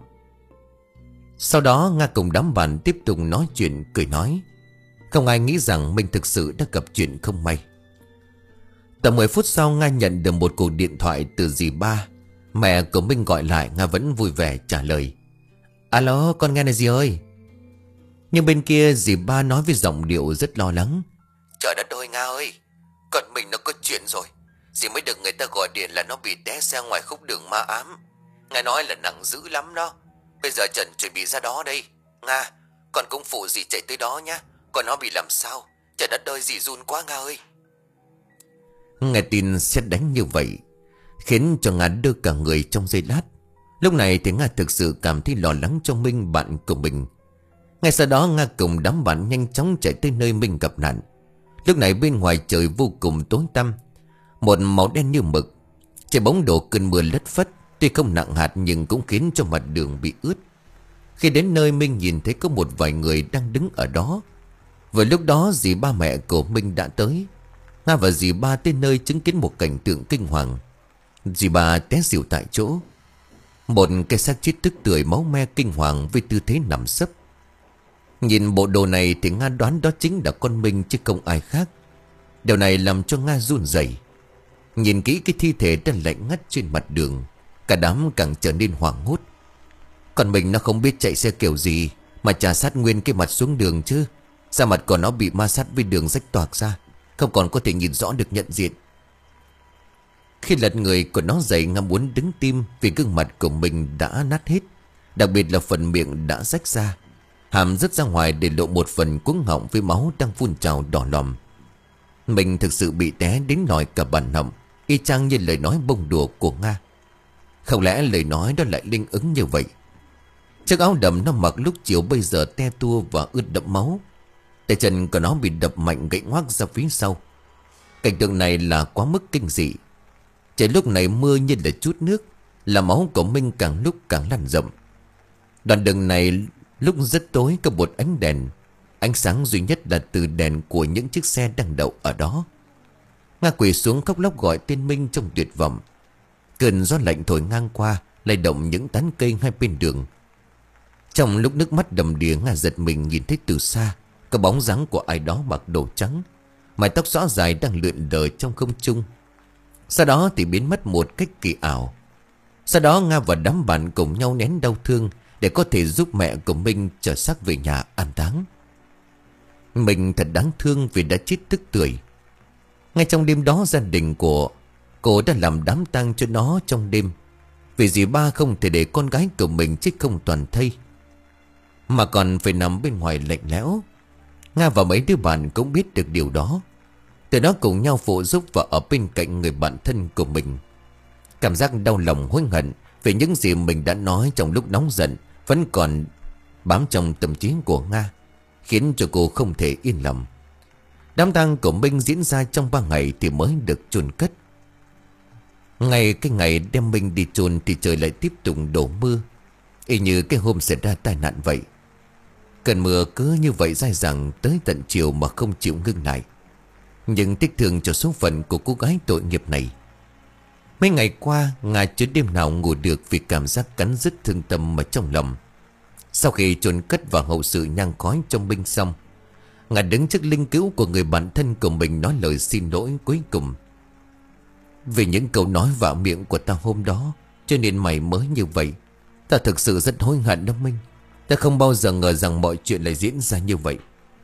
Sau đó Nga cùng đám bạn tiếp tục nói chuyện cười nói. Không ai nghĩ rằng Minh thực sự đã gặp chuyện không may. Tầm mười phút sau Nga nhận được một cuộc điện thoại từ dì ba. Mẹ của Minh gọi lại, Nga vẫn vui vẻ trả lời: Alo con nghe này dì ơi. Nhưng bên kia dì ba nói với giọng điệu rất lo lắng: Trời đất ơi Nga ơi, con mình nó có chuyện rồi. Dì mới được người ta gọi điện là nó bị té xe ngoài khúc đường ma ám. Nghe nói là nặng dữ lắm đó. Bây giờ Trần chuẩn bị ra đó đây. Nga, con cũng phụ dì chạy tới đó nhá. Còn nó bị làm sao? Trời đất ơi dì run quá Nga ơi. Nghe tin sét đánh như vậy khiến cho Nga đưa cả người trong giây lát. Lúc này thì Nga thực sự cảm thấy lo lắng cho Minh bạn của mình. Ngay sau đó Nga cùng đám bạn nhanh chóng chạy tới nơi Minh gặp nạn. Lúc này bên ngoài trời vô cùng tối tăm, một màu đen như mực. Trời bóng đổ cơn mưa lất phất, tuy không nặng hạt nhưng cũng khiến cho mặt đường bị ướt. Khi đến nơi Minh nhìn thấy có một vài người đang đứng ở đó. Vừa lúc đó dì ba mẹ của Minh đã tới. Nga và dì ba tới nơi chứng kiến một cảnh tượng kinh hoàng. Dì ba té xỉu tại chỗ. Một cái xác chết tức tưởi máu me kinh hoàng với tư thế nằm sấp. Nhìn bộ đồ này thì Nga đoán đó chính là con Minh chứ không ai khác. Điều này làm cho Nga run rẩy. Nhìn kỹ cái thi thể đang lạnh ngắt trên mặt đường, cả đám càng trở nên hoảng hốt. Còn mình nó không biết chạy xe kiểu gì mà chà sát nguyên cái mặt xuống đường chứ. Da mặt của nó bị ma sát với đường rách toạc ra, không còn có thể nhìn rõ được nhận diện. Khi lật người của nó dậy, Nga muốn đứng tim vì gương mặt của mình đã nát hết. Đặc biệt là phần miệng đã rách ra, hàm rớt ra ngoài để lộ một phần cuống họng với máu đang phun trào đỏ lòm. Mình thực sự bị té đến nòi cả bản họng, y chang như lời nói bông đùa của Nga. Không lẽ lời nói đó lại linh ứng như vậy? Chiếc áo đầm nó mặc lúc chiều bây giờ te tua và ướt đẫm máu. Tay chân của nó bị đập mạnh gãy ngoác ra phía sau. Cảnh tượng này là quá mức kinh dị. Trời lúc này mưa như là chút nước, làm máu của Minh càng lúc càng lan rộng. Đoạn đường này lúc rất tối có một ánh đèn. Ánh sáng duy nhất là từ đèn của những chiếc xe đang đậu ở đó. Nga quỳ xuống khóc lóc gọi tên Minh trong tuyệt vọng. Cơn gió lạnh thổi ngang qua, lay động những tán cây hai bên đường. Trong lúc nước mắt đầm đìa, Nga giật mình nhìn thấy từ xa có bóng dáng của ai đó mặc đồ trắng, mái tóc xõa dài đang lượn lờ trong không trung. Sau đó thì biến mất một cách kỳ ảo. Sau đó Nga và đám bạn cùng nhau nén đau thương để có thể giúp mẹ của Minh trở xác về nhà an táng. Mình thật đáng thương vì đã chết tức tưởi. Ngay trong đêm đó, gia đình của cô đã làm đám tang cho nó trong đêm, vì dì ba không thể để con gái của mình chết không toàn thây, mà còn phải nằm bên ngoài lạnh lẽo. Nga và mấy đứa bạn cũng biết được điều đó. Từ đó cùng nhau phụ giúp và ở bên cạnh người bạn thân của mình. Cảm giác đau lòng hối hận về những gì mình đã nói trong lúc nóng giận vẫn còn bám trong tâm trí của Nga, khiến cho cô không thể yên lòng. Đám tang của Minh diễn ra trong ba ngày thì mới được chôn cất. Ngày cái ngày đem Minh đi chôn thì trời lại tiếp tục đổ mưa, y như cái hôm xảy ra tai nạn vậy. Cơn mưa cứ như vậy dai dẳng tới tận chiều mà không chịu ngưng lại. Nhưng tiếc thương cho số phận của cô gái tội nghiệp này. Mấy ngày qua, Nga chưa đêm nào ngủ được vì cảm giác cắn rứt thương tâm ở trong lòng. Sau khi chôn cất và hậu sự nhang khói trong Minh xong, Nga đứng trước linh cữu của người bạn thân của mình nói lời xin lỗi cuối cùng. Vì những câu nói vào miệng của ta hôm đó, cho nên mày mới như vậy. Ta thực sự rất hối hận đó Minh. Ta không bao giờ ngờ rằng mọi chuyện lại diễn ra như vậy.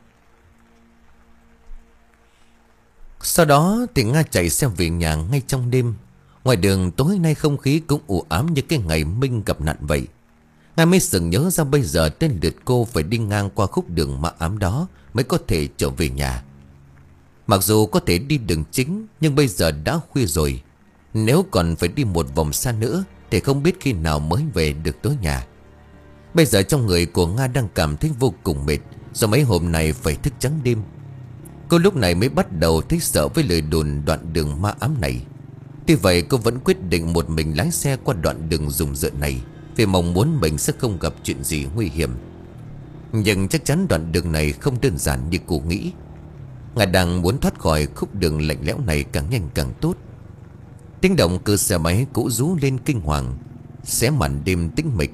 Sau đó thì Nga chạy xe về nhà ngay trong đêm. Ngoài đường tối nay không khí cũng u ám như cái ngày Minh gặp nạn vậy. Nga mới sừng nhớ ra bây giờ tên lượt cô phải đi ngang qua khúc đường ma ám đó mới có thể trở về nhà. Mặc dù có thể đi đường chính, nhưng bây giờ đã khuya rồi. Nếu còn phải đi một vòng xa nữa thì không biết khi nào mới về được tới nhà. Bây giờ trong người của Nga đang cảm thấy vô cùng mệt do mấy hôm nay phải thức trắng đêm. Cô lúc này mới bắt đầu thấy sợ với lời đồn đoạn đường ma ám này. Tuy vậy cô vẫn quyết định một mình lái xe qua đoạn đường rùng rợn này, vì mong muốn mình sẽ không gặp chuyện gì nguy hiểm. Nhưng chắc chắn đoạn đường này không đơn giản như cô nghĩ. Nga đang muốn thoát khỏi khúc đường lạnh lẽo này càng nhanh càng tốt. Tiếng động cơ xe máy cũ rú lên kinh hoàng, xé màn đêm tĩnh mịch.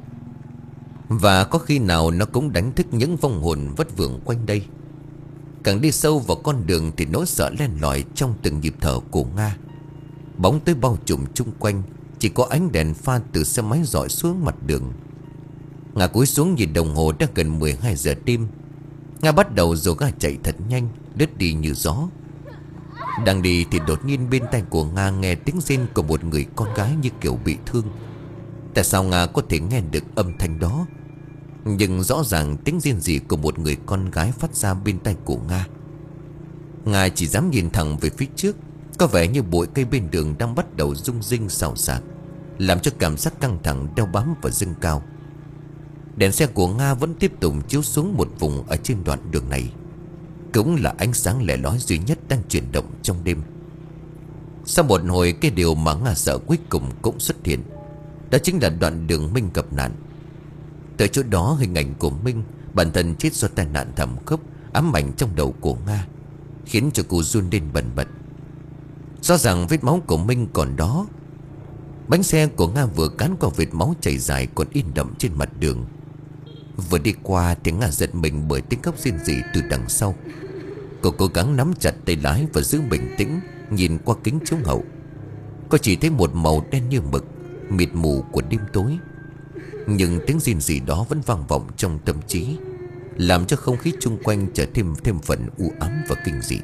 Và có khi nào nó cũng đánh thức những vong hồn vất vưởng quanh đây. Càng đi sâu vào con đường thì nỗi sợ len lỏi trong từng nhịp thở của Nga. Bóng tối bao trùm chung quanh, chỉ có ánh đèn pha từ xe máy rọi xuống mặt đường. Nga cúi xuống nhìn đồng hồ đã gần mười hai giờ đêm. Nga bắt đầu dồ ga chạy thật nhanh, lướt đi như gió. Đang đi thì đột nhiên bên tai của Nga nghe tiếng rên của một người con gái như kiểu bị thương. Tại sao Nga có thể nghe được âm thanh đó? Nhưng rõ ràng tiếng rên rỉ của một người con gái phát ra bên tai của Nga. Nga chỉ dám nhìn thẳng về phía trước. Có vẻ như bụi cây bên đường đang bắt đầu rung rinh xào xạc, làm cho cảm giác căng thẳng đeo bám và dâng cao. Đèn xe của Nga vẫn tiếp tục chiếu xuống một vùng ở trên đoạn đường này, cũng là ánh sáng lẻ lói duy nhất đang chuyển động trong đêm. Sau một hồi, cái điều mà Nga sợ cuối cùng cũng xuất hiện. Đó chính là đoạn đường Minh gặp nạn. Từ chỗ đó, hình ảnh của Minh, bản thân chết do tai nạn thảm khốc, ám ảnh trong đầu của Nga, khiến cho cô run lên bần bật. Rõ ràng vết máu của Minh còn đó. Bánh xe của Nga vừa cán qua vệt máu chảy dài còn in đậm trên mặt đường. Vừa đi qua thì Nga giật mình bởi tiếng khóc rên rỉ từ đằng sau. Cô cố gắng nắm chặt tay lái và giữ bình tĩnh, nhìn qua kính chiếu hậu. Cô chỉ thấy một màu đen như mực, mịt mù của đêm tối. Nhưng tiếng rên rỉ đó vẫn vang vọng trong tâm trí, làm cho không khí chung quanh trở thêm thêm phần u ám và kinh dị.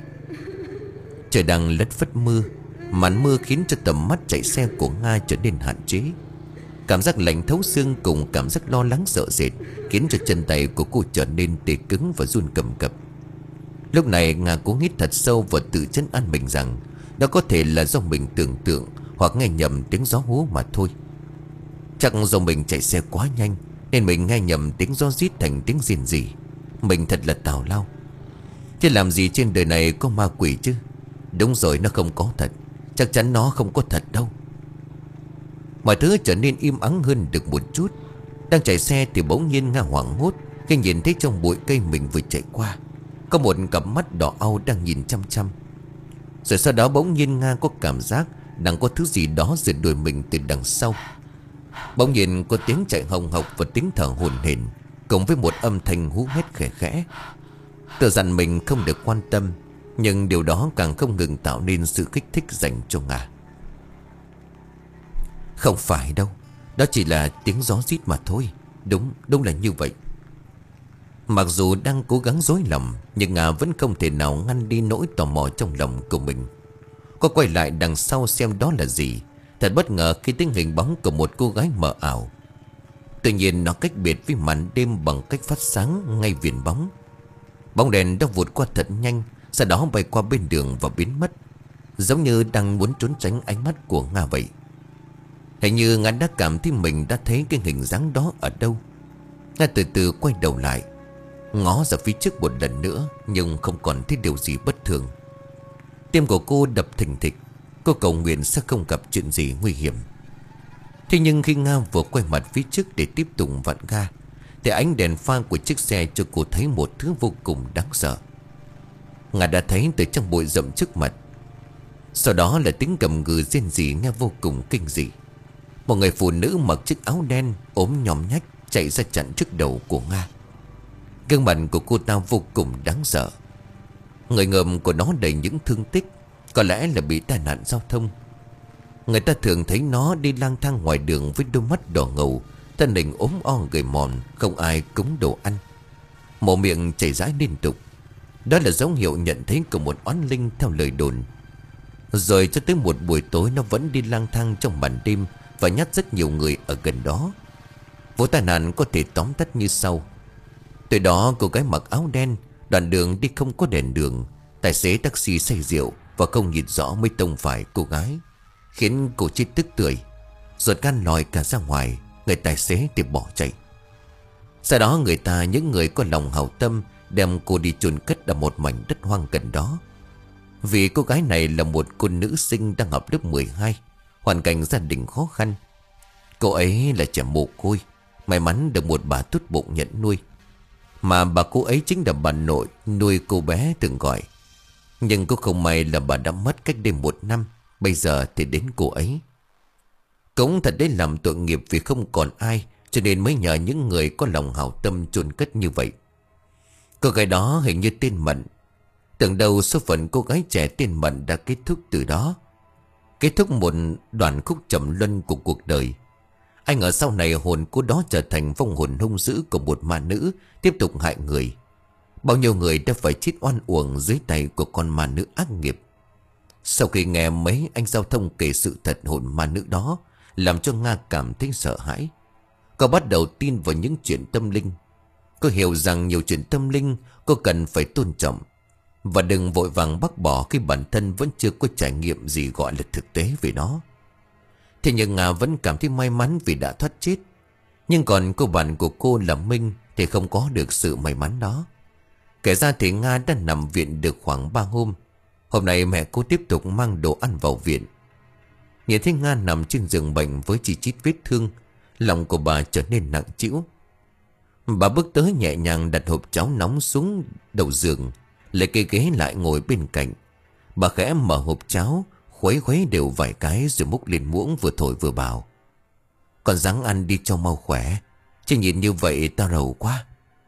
Trời đang lất phất mưa. Màn mưa khiến cho tầm mắt chạy xe của Nga trở nên hạn chế. Cảm giác lạnh thấu xương cùng cảm giác lo lắng sợ sệt khiến cho chân tay của cô trở nên tê cứng và run cầm cập. Lúc này Nga cố hít thật sâu và tự trấn an mình rằng đó có thể là do mình tưởng tượng hoặc nghe nhầm tiếng gió hú mà thôi. Chắc do mình chạy xe quá nhanh nên mình nghe nhầm tiếng gió rít thành tiếng rền rỉ. Mình thật là tào lao. Chứ làm gì trên đời này có ma quỷ chứ? Đúng rồi, nó không có thật. Chắc chắn nó không có thật đâu. Mọi thứ trở nên im ắng hơn được một chút. Đang chạy xe thì bỗng nhiên Nga hoảng hốt khi nhìn thấy trong bụi cây mình vừa chạy qua có một cặp mắt đỏ au đang nhìn chăm chăm. Rồi sau đó bỗng nhiên Nga có cảm giác đang có thứ gì đó rượt đuổi mình từ đằng sau. Bỗng nhiên có tiếng chạy hồng hộc và tiếng thở hổn hển, cùng với một âm thanh hú hét khẽ khẽ. Tự dặn mình không được quan tâm, nhưng điều đó càng không ngừng tạo nên sự kích thích dành cho Nga. Không phải đâu, đó chỉ là tiếng gió rít mà thôi. Đúng, đúng là như vậy. Mặc dù đang cố gắng dối lòng, nhưng Nga vẫn không thể nào ngăn đi nỗi tò mò trong lòng của mình. Cô quay lại đằng sau xem đó là gì. Thật bất ngờ khi thấy hình bóng của một cô gái mờ ảo. Tuy nhiên nó cách biệt với màn đêm bằng cách phát sáng ngay viền bóng. Bóng đèn đã vụt qua thật nhanh, sau đó bay qua bên đường và biến mất, giống như đang muốn trốn tránh ánh mắt của Nga vậy. Hình như Nga đã cảm thấy mình đã thấy cái hình dáng đó ở đâu. Nga từ từ quay đầu lại, ngó ra phía trước một lần nữa, nhưng không còn thấy điều gì bất thường. Tim của cô đập thình thịch. Cô cầu nguyện sẽ không gặp chuyện gì nguy hiểm. Thế nhưng khi Nga vừa quay mặt phía trước để tiếp tục vặn ga, thì ánh đèn pha của chiếc xe cho cô thấy một thứ vô cùng đáng sợ. Nga đã thấy từ trong bụi rậm trước mặt. Sau đó là tiếng gầm gừ rên rỉ nghe vô cùng kinh dị. Một người phụ nữ mặc chiếc áo đen ốm nhòm nhách chạy ra chặn trước đầu của Nga. Gương mặt của cô ta vô cùng đáng sợ. Người ngợm của nó đầy những thương tích, có lẽ là bị tai nạn giao thông. Người ta thường thấy nó đi lang thang ngoài đường với đôi mắt đỏ ngầu, thân hình ốm o gầy mòn, không ai cúng đồ ăn, mồm miệng chảy rãi liên tục. Đó là dấu hiệu nhận thấy của một oán linh theo lời đồn. Rồi cho tới một buổi tối nó vẫn đi lang thang trong màn đêm và nhát rất nhiều người ở gần đó. Vụ tai nạn có thể tóm tắt như sau. Từ đó cô gái mặc áo đen, đoạn đường đi không có đèn đường, tài xế taxi say rượu và không nhìn rõ mới tông phải cô gái, khiến cô chết tức tưởi. Ruột gan lòi cả ra ngoài, người tài xế thì bỏ chạy. Sau đó người ta, những người có lòng hảo tâm, đem cô đi chôn cất ở một mảnh đất hoang gần đó. Vì cô gái này là một cô nữ sinh đang học lớp mười hai, hoàn cảnh gia đình khó khăn. Cô ấy là trẻ mồ côi, may mắn được một bà tốt bụng nhận nuôi. Mà bà cô ấy chính là bà nội nuôi cô bé từng gọi. Nhưng cô không may là bà đã mất cách đây một năm. Bây giờ thì đến cô ấy. Cũng thật đấy, làm tội nghiệp vì không còn ai, cho nên mới nhờ những người có lòng hảo tâm chôn cất như vậy. Cô gái đó hình như tên Mận. Tưởng đâu số phận cô gái trẻ tên Mận đã kết thúc từ đó, kết thúc một đoạn khúc trầm luân của cuộc đời. Ai ngờ sau này hồn cô đó trở thành vong hồn hung dữ của một ma nữ, tiếp tục hại người. Bao nhiêu người đã phải chết oan uổng dưới tay của con ma nữ ác nghiệp. Sau khi nghe mấy anh giao thông kể sự thật hồn ma nữ đó, làm cho Nga cảm thấy sợ hãi. Cô bắt đầu tin vào những chuyện tâm linh. Cô hiểu rằng nhiều chuyện tâm linh cô cần phải tôn trọng, và đừng vội vàng bác bỏ khi bản thân vẫn chưa có trải nghiệm gì gọi là thực tế về nó. Thế nhưng Nga vẫn cảm thấy may mắn vì đã thoát chết. Nhưng còn cô bạn của cô là Minh thì không có được sự may mắn đó. Kể ra thì Nga đã nằm viện được khoảng ba hôm. Hôm nay mẹ cô tiếp tục mang đồ ăn vào viện. Nhìn thấy Nga nằm trên giường bệnh với chỉ chít vết thương, lòng của bà trở nên nặng trĩu. Bà bước tới nhẹ nhàng đặt hộp cháo nóng xuống đầu giường, lấy cây ghế lại ngồi bên cạnh. Bà khẽ mở hộp cháo, khuấy khuấy đều vài cái rồi múc lên muỗng, vừa thổi vừa bảo: "Con ráng ăn đi cho mau khỏe, chứ nhìn như vậy tao rầu quá."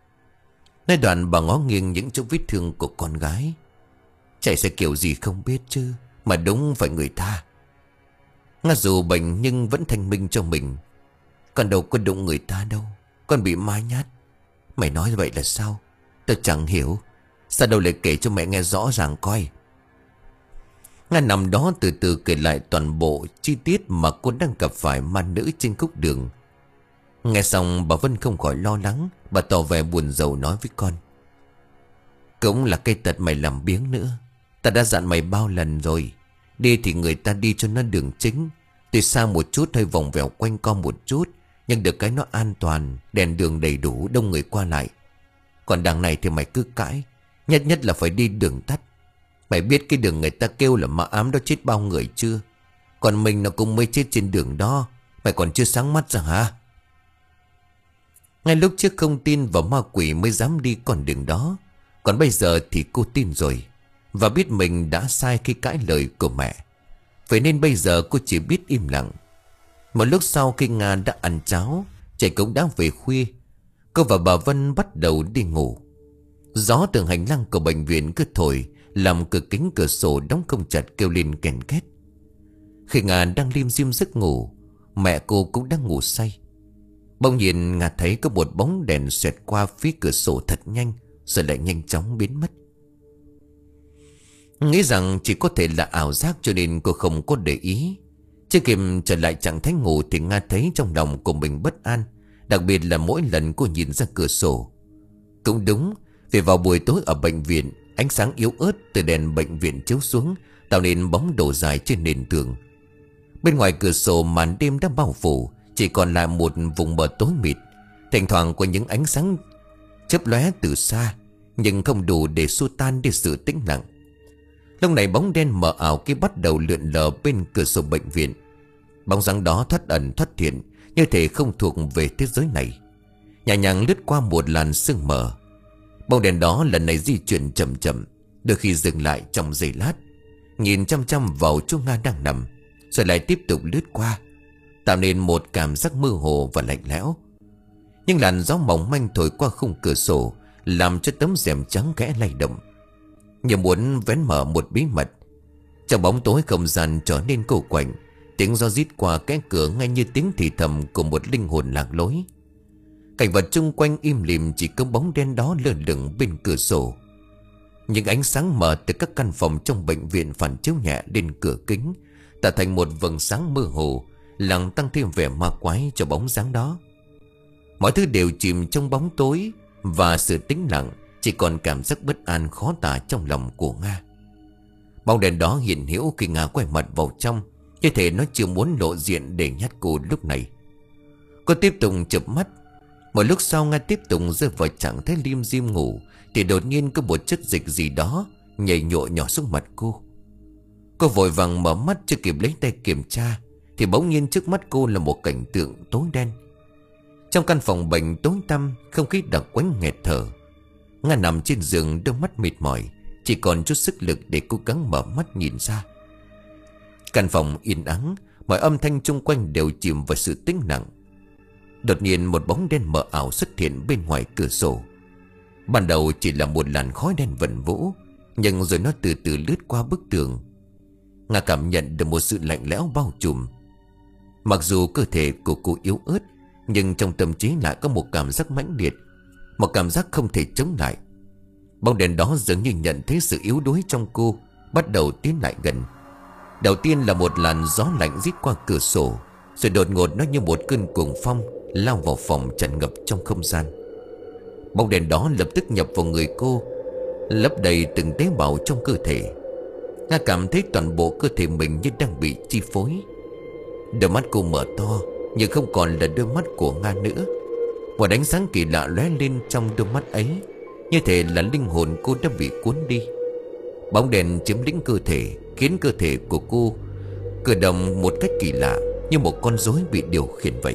Nói đoạn bà ngó nghiêng những chỗ vết thương của con gái. Chạy sẽ kiểu gì không biết chứ, mà đúng phải người ta. Nga dù bệnh nhưng vẫn thanh minh cho mình. Con đâu có đụng người ta đâu, con bị ma nhát. Mày nói vậy là sao? Tao chẳng hiểu. Sao đâu lại kể cho mẹ nghe rõ ràng coi. Nga nằm đó từ từ kể lại toàn bộ chi tiết mà cô đang gặp phải ma nữ trên khúc đường. Nghe xong bà Vân không khỏi lo lắng. Bà tỏ vẻ buồn rầu nói với con: "Cũng là cái tật mày làm biếng nữa. Ta đã dặn mày bao lần rồi. Đi thì người ta đi cho nó đường chính. Tuy xa một chút, hơi vòng vèo quanh co một chút, nhưng được cái nó an toàn, đèn đường đầy đủ, đông người qua lại. Còn đằng này thì mày cứ cãi, nhất nhất là phải đi đường tắt. Mày biết cái đường người ta kêu là ma ám đó chết bao người chưa? Còn mình nó cũng mới chết trên đường đó. Mày còn chưa sáng mắt ra hả? Ngay lúc trước không tin vào ma quỷ mới dám đi con đường đó. Còn bây giờ thì cô tin rồi, và biết mình đã sai khi cãi lời của mẹ. Vậy nên bây giờ cô chỉ biết im lặng. Một lúc sau khi Nga đã ăn cháo, trời cũng đã về khuya, cô và bà Vân bắt đầu đi ngủ. Gió từ hành lang của bệnh viện cứ thổi, làm cửa kính cửa sổ đóng không chặt kêu lên kèn két. Khi Nga đang lim dim giấc ngủ, mẹ cô cũng đang ngủ say. Bỗng nhiên Nga thấy có một bóng đèn xoẹt qua phía cửa sổ thật nhanh, rồi lại nhanh chóng biến mất. Nghĩ rằng chỉ có thể là ảo giác cho nên cô không có để ý. Chưa kịp trở lại trạng thái ngủ thì Nga thấy trong lòng của mình bất an. Đặc biệt là mỗi lần cô nhìn ra cửa sổ. Cũng đúng, vì vào buổi tối ở bệnh viện, ánh sáng yếu ớt từ đèn bệnh viện chiếu xuống, tạo nên bóng đổ dài trên nền tường. Bên ngoài cửa sổ màn đêm đã bao phủ, chỉ còn lại một vùng bờ tối mịt. Thỉnh thoảng có những ánh sáng chớp lóe từ xa, nhưng không đủ để xua tan đi sự tĩnh lặng. Lúc này bóng đen mờ ảo kia bắt đầu lượn lờ bên cửa sổ bệnh viện. Bóng dáng đó thoát ẩn thoát hiện, như thể không thuộc về thế giới này. Nhẹ nhàng lướt qua một làn sương mờ. Bóng đèn đó lần này di chuyển chậm chậm, đôi khi dừng lại trong giây lát, nhìn chăm chăm vào chỗ Nga đang nằm, rồi lại tiếp tục lướt qua, tạo nên một cảm giác mơ hồ và lạnh lẽo. Nhưng làn gió mỏng manh thổi qua khung cửa sổ, làm cho tấm rèm trắng khẽ lay động, như muốn vén mở một bí mật. Trong bóng tối không gian trở nên cô quạnh, tiếng gió rít qua cái cửa ngay như tiếng thì thầm của một linh hồn lạc lối. Cảnh vật xung quanh im lìm, chỉ có bóng đen đó lơ lửng bên cửa sổ. Những ánh sáng mờ từ các căn phòng trong bệnh viện phản chiếu nhẹ lên cửa kính, tạo thành một vầng sáng mơ hồ, làm tăng thêm vẻ ma quái cho bóng dáng đó. Mọi thứ đều chìm trong bóng tối, và sự tĩnh lặng, chỉ còn cảm giác bất an khó tả trong lòng của Nga. Bóng đèn đó hiện hữu khi Nga quay mặt vào trong, như thể nó chưa muốn lộ diện để nhát cô lúc này. Cô tiếp tục chợp mắt. Một lúc sau Nga tiếp tục rơi vào trạng thái lim dim ngủ, thì đột nhiên có một chất dịch gì đó nhảy nhộ nhỏ xuống mặt cô. Cô vội vàng mở mắt, chưa kịp lấy tay kiểm tra thì bỗng nhiên trước mắt cô là một cảnh tượng tối đen. Trong căn phòng bệnh tối tăm, không khí đặc quánh nghẹt thở. Nga nằm trên giường, đôi mắt mệt mỏi, chỉ còn chút sức lực để cố gắng mở mắt nhìn ra. Căn phòng yên ắng, mọi âm thanh chung quanh đều chìm vào sự tĩnh lặng. Đột nhiên một bóng đen mờ ảo xuất hiện bên ngoài cửa sổ. Ban đầu chỉ là một làn khói đen vần vũ, nhưng rồi nó từ từ lướt qua bức tường. Nga cảm nhận được một sự lạnh lẽo bao trùm. Mặc dù cơ thể của cô yếu ớt, nhưng trong tâm trí lại có một cảm giác mãnh liệt, một cảm giác không thể chống lại. Bóng đèn đó dường như nhận thấy sự yếu đuối trong cô, bắt đầu tiến lại gần. Đầu tiên là một làn gió lạnh rít qua cửa sổ, rồi đột ngột nó như một cơn cuồng phong lao vào phòng tràn ngập trong không gian. Bóng đèn đó lập tức nhập vào người cô, lấp đầy từng tế bào trong cơ thể. Nga cảm thấy toàn bộ cơ thể mình như đang bị chi phối. Đôi mắt cô mở to, nhưng không còn là đôi mắt của Nga nữa. Một ánh sáng kỳ lạ lóe lên trong đôi mắt ấy, như thể là linh hồn cô đã bị cuốn đi. Bóng đèn chiếm lĩnh cơ thể, khiến cơ thể của cô cử động một cách kỳ lạ, như một con rối bị điều khiển vậy.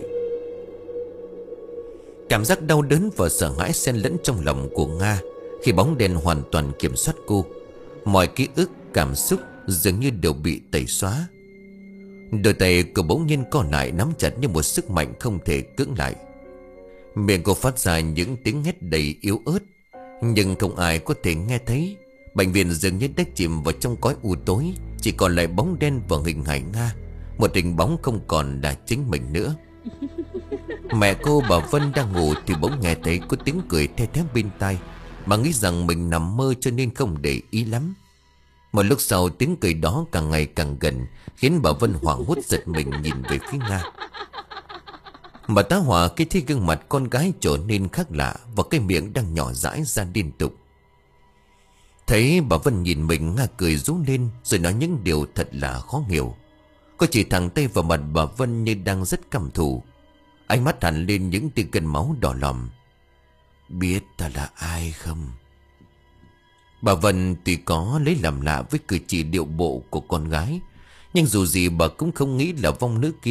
Cảm giác đau đớn và sợ hãi xen lẫn trong lòng của Nga khi bóng đèn hoàn toàn kiểm soát cô. Mọi ký ức, cảm xúc dường như đều bị tẩy xóa. Đôi tay cô bỗng nhiên co lại, nắm chặt như một sức mạnh không thể cưỡng lại. Miệng cô phát ra những tiếng hét đầy yếu ớt, nhưng không ai có thể nghe thấy. Bệnh viện dường như đã chìm vào trong cõi u tối, chỉ còn lại bóng đen và hình hài Nga, một hình bóng không còn là chính mình nữa. Mẹ cô bà Vân đang ngủ thì bỗng nghe thấy có tiếng cười the thé bên tai, mà nghĩ rằng mình nằm mơ cho nên không để ý lắm. Một lúc sau tiếng cười đó càng ngày càng gần, khiến bà Vân hoảng hốt giật mình nhìn về phía Nga. Bà tá hỏa khi thấy gương mặt con gái trở nên khác lạ, và cái miệng đang nhỏ dãi ra liên tục. Thấy bà Vân nhìn mình, Nga cười rú lên, rồi nói những điều thật là khó hiểu. Cô chỉ thẳng tay vào mặt bà Vân như đang rất căm thù, ánh mắt hằn lên những tia cơn máu đỏ lòm. Biết ta là ai không? Bà Vân tuy có lấy làm lạ với cử chỉ điệu bộ của con gái, nhưng dù gì bà cũng không nghĩ là vong nữ kia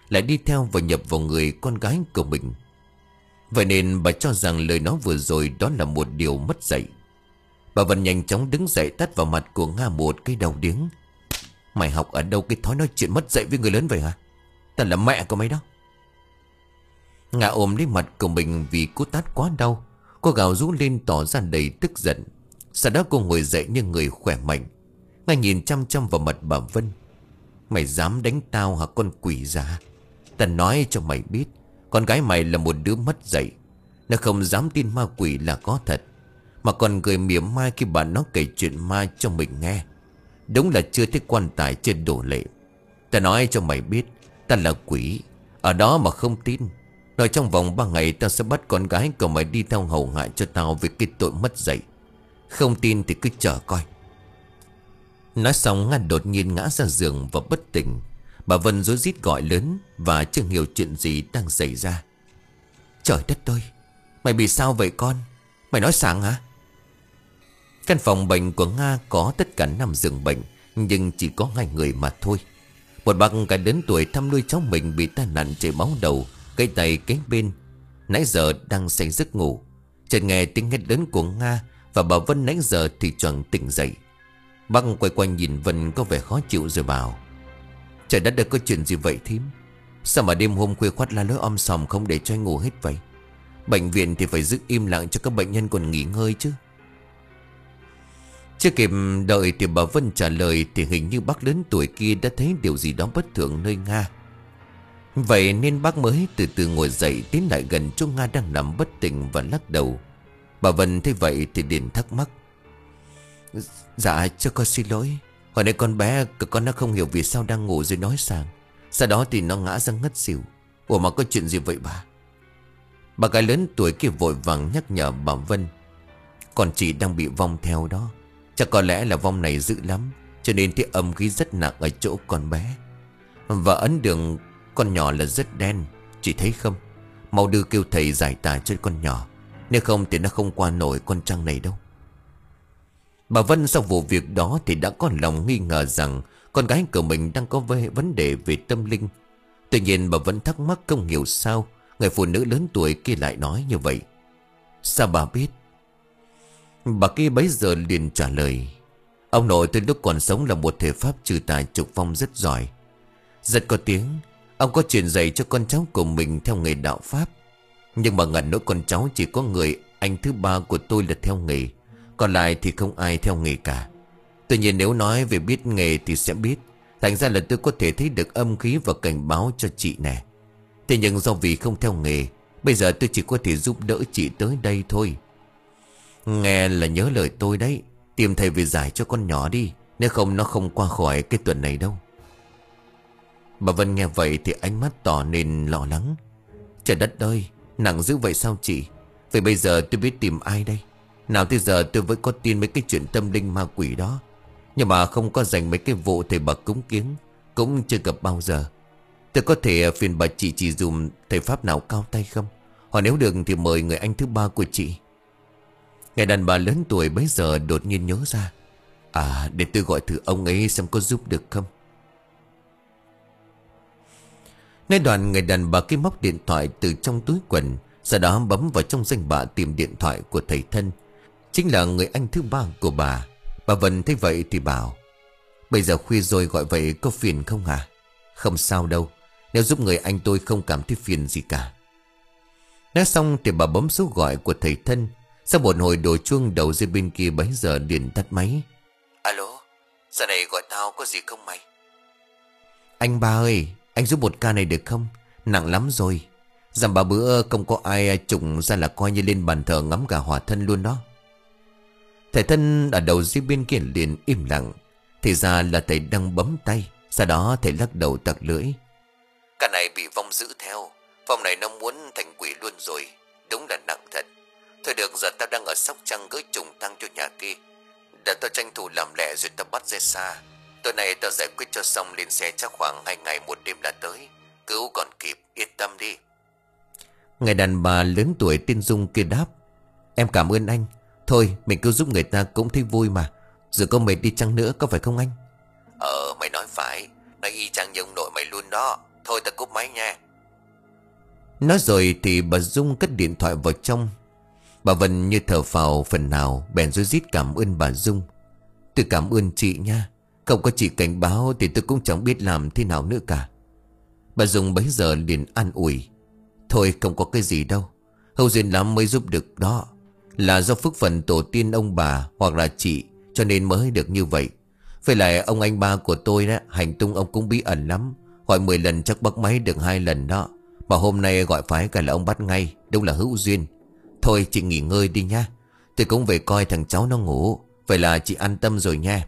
lại đi theo và nhập vào người con gái của mình. Vậy nên bà cho rằng lời nói vừa rồi đó là một điều mất dạy. Bà Vân nhanh chóng đứng dậy tát vào mặt của Nga một cái đầu điếng. Mày học ở đâu cái thói nói chuyện mất dạy với người lớn vậy hả? Ta là mẹ của mày đó. Nga ôm lấy mặt của mình vì cú tát quá đau. Cô gào rú lên tỏ ra đầy tức giận. Sau đó cô ngồi dậy như người khỏe mạnh. Nga nhìn chăm chăm vào mặt bà Vân. Mày dám đánh tao hả con quỷ già? Ta nói cho mày biết, con gái mày là một đứa mất dạy. Nó không dám tin ma quỷ là có thật, mà còn cười mỉa mai khi bà nó kể chuyện ma cho mình nghe. Đúng là chưa thấy quan tài trên đổ lệ. Ta nói cho mày biết, ta là quỷ. Ở đó mà không tin, rồi trong vòng ba ngày tao sẽ bắt con gái của mày đi theo hầu hạ cho tao vì cái tội mất dạy. Không tin thì cứ chờ coi. Nói xong Nga đột nhiên ngã ra giường và bất tỉnh. Bà Vân rối rít gọi lớn và chưa hiểu chuyện gì đang xảy ra. Trời đất ơi, mày bị sao vậy con? Mày nói sáng hả? Căn phòng bệnh của Nga có tất cả năm giường bệnh, nhưng chỉ có hai người mà thôi. Một bác cả đến tuổi thăm nuôi cháu mình bị tai nạn chảy máu đầu, gãy tay kế bên, nãy giờ đang say giấc ngủ. Chợt nghe tiếng hét lớn của Nga và bà Vân nãy giờ thì choàng tỉnh dậy. Bác quay quanh nhìn Vân có vẻ khó chịu rồi bảo: Trời đất ơi, có chuyện gì vậy thím? Sao mà đêm hôm khuya khoắt la lối om sòm không để cho anh ngủ hết vậy? Bệnh viện thì phải giữ im lặng cho các bệnh nhân còn nghỉ ngơi chứ. Chưa kịp đợi thì bà Vân trả lời thì hình như bác lớn tuổi kia đã thấy điều gì đó bất thường nơi Nga. Vậy nên bác mới từ từ ngồi dậy tiến lại gần chỗ Nga đang nằm bất tỉnh và lắc đầu. Bà Vân thấy vậy thì liền thắc mắc: Dạ cho con xin lỗi. Hồi nãy con bé của con nó không hiểu vì sao đang ngủ rồi nói sàng. Sau đó thì nó ngã ra ngất xỉu. Ủa mà có chuyện gì vậy bà? Bà gái lớn tuổi kia vội vàng nhắc nhở bà Vân: Con chị đang bị vong theo đó. Chắc có lẽ là vong này dữ lắm, cho nên cái âm khí rất nặng ở chỗ con bé. Và ấn đường con nhỏ là rất đen, chị thấy không? Mau đưa kêu thầy giải tà cho con nhỏ, nếu không thì nó không qua nổi con trăng này đâu. Bà Vân sau vụ việc đó thì đã có lòng nghi ngờ rằng con gái của mình đang có vấn đề về tâm linh. Tuy nhiên bà vẫn thắc mắc không hiểu sao người phụ nữ lớn tuổi kia lại nói như vậy. Sao bà biết? Bà kia bấy giờ liền trả lời: Ông nội tôi lúc còn sống là một thể pháp trừ tà trục vong rất giỏi, rất có tiếng. Ông có truyền dạy cho con cháu của mình theo nghề đạo pháp. Nhưng mà ngặt nỗi con cháu chỉ có người anh thứ ba của tôi là theo nghề, còn lại thì không ai theo nghề cả. Tuy nhiên nếu nói về biết nghề thì sẽ biết. Thành ra là tôi có thể thấy được âm khí và cảnh báo cho chị nè. Thế nhưng do vì không theo nghề, bây giờ tôi chỉ có thể giúp đỡ chị tới đây thôi. Nghe là nhớ lời tôi đấy, tìm thầy về giải cho con nhỏ đi, nếu không nó không qua khỏi cái tuần này đâu. Bà Vân nghe vậy thì ánh mắt tỏ nên lo lắng. Trời đất ơi, nặng dữ vậy sao chị? Vậy bây giờ tôi biết tìm ai đây? Nào tới giờ tôi vẫn có tin mấy cái chuyện tâm linh ma quỷ đó, nhưng mà không có dành mấy cái vụ thầy bà cúng kiến, cũng chưa gặp bao giờ. Tôi có thể phiền bà chị chỉ dùm thầy pháp nào cao tay không? Hoặc nếu được thì mời người anh thứ ba của chị. Người đàn bà lớn tuổi bấy giờ đột nhiên nhớ ra: À, để tôi gọi thử ông ấy xem có giúp được không. Nói đoạn người đàn bà kia móc điện thoại từ trong túi quần, sau đó bấm vào trong danh bạ tìm điện thoại của thầy thân, chính là người anh thứ ba của bà. Bà Vân thấy vậy thì bảo: Bây giờ khuya rồi gọi vậy có phiền không hả? Không sao đâu, nếu giúp người anh tôi không cảm thấy phiền gì cả. Nói xong thì bà bấm số gọi của thầy thân. Sau một hồi đổ chuông đầu dây bên kia bấy giờ liền tắt máy. Alo, giờ này gọi tao có gì không mày? Anh ba ơi, anh giúp một ca này được không? Nặng lắm rồi. Dằm ba bữa không có ai trùng ra là coi như lên bàn thờ ngắm cả hỏa thân luôn đó. Thầy thân ở đầu dây bên kia liền im lặng. Thì ra là thầy đang bấm tay. Sau đó thầy lắc đầu tặc lưỡi. Ca này bị vong giữ theo. Vong này nó muốn thành quỷ luôn rồi. Đúng là nặng thật. Thôi được, giờ tao đang ở Sóc Trăng gửi trùng tăng cho nhà kia. Để tao tranh thủ làm lẹ rồi tao bắt ra xa. Tối nay tao giải quyết cho xong, lên xe chắc khoảng hai ngày một đêm là tới. Cứu còn kịp, yên tâm đi. Người đàn bà lớn tuổi tên Dung kia đáp: Em cảm ơn anh. Thôi mình cứ giúp người ta cũng thấy vui mà. Giờ có mệt đi chăng nữa có phải không anh? Ờ, mày nói phải. Nói y chang như ông nội mày luôn đó. Thôi ta cúp máy nha. Nói rồi thì bà Dung cất điện thoại vào trong. Bà Vân như thở phào phần nào, bèn rối rít cảm ơn bà Dung. Tôi cảm ơn chị nha. Không có chị cảnh báo thì tôi cũng chẳng biết làm thế nào nữa cả. Bà Dung bấy giờ liền an ủi. Thôi không có cái gì đâu. Hậu duyên lắm mới giúp được đó. Là do phước phần tổ tiên ông bà hoặc là chị cho nên mới được như vậy. Phải lại ông anh ba của tôi đó, hành tung ông cũng bí ẩn lắm. Gọi mười lần chắc bắt máy được hai lần đó. Mà hôm nay gọi phải cả là ông bắt ngay. Đúng là hữu duyên. Thôi chị nghỉ ngơi đi nha. Tôi cũng về coi thằng cháu nó ngủ. Vậy là chị an tâm rồi nha.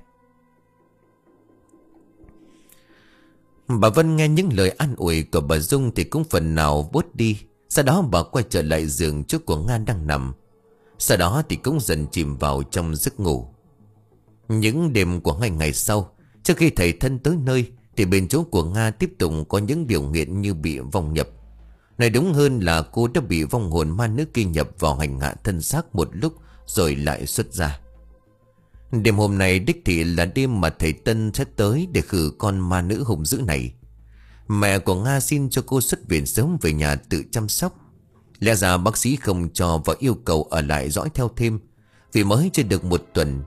Bà Vân nghe những lời an ủi của bà Dung thì cũng phần nào bớt đi. Sau đó bà quay trở lại giường trước của Nga đang nằm. Sau đó thì cũng dần chìm vào trong giấc ngủ. Những đêm của ngày ngày sau, trước khi thầy thân tới nơi thì bên chỗ của Nga tiếp tục có những biểu hiện như bị vong nhập. Nói đúng hơn là cô đã bị vong hồn ma nữ kia nhập vào hành hạ thân xác một lúc rồi lại xuất ra. Đêm hôm nay đích thị là đêm mà thầy Tân sẽ tới để khử con ma nữ hung dữ này. Mẹ của Nga xin cho cô xuất viện sớm về nhà tự chăm sóc. Lẽ ra bác sĩ không cho và yêu cầu ở lại dõi theo thêm, vì mới chưa được một tuần.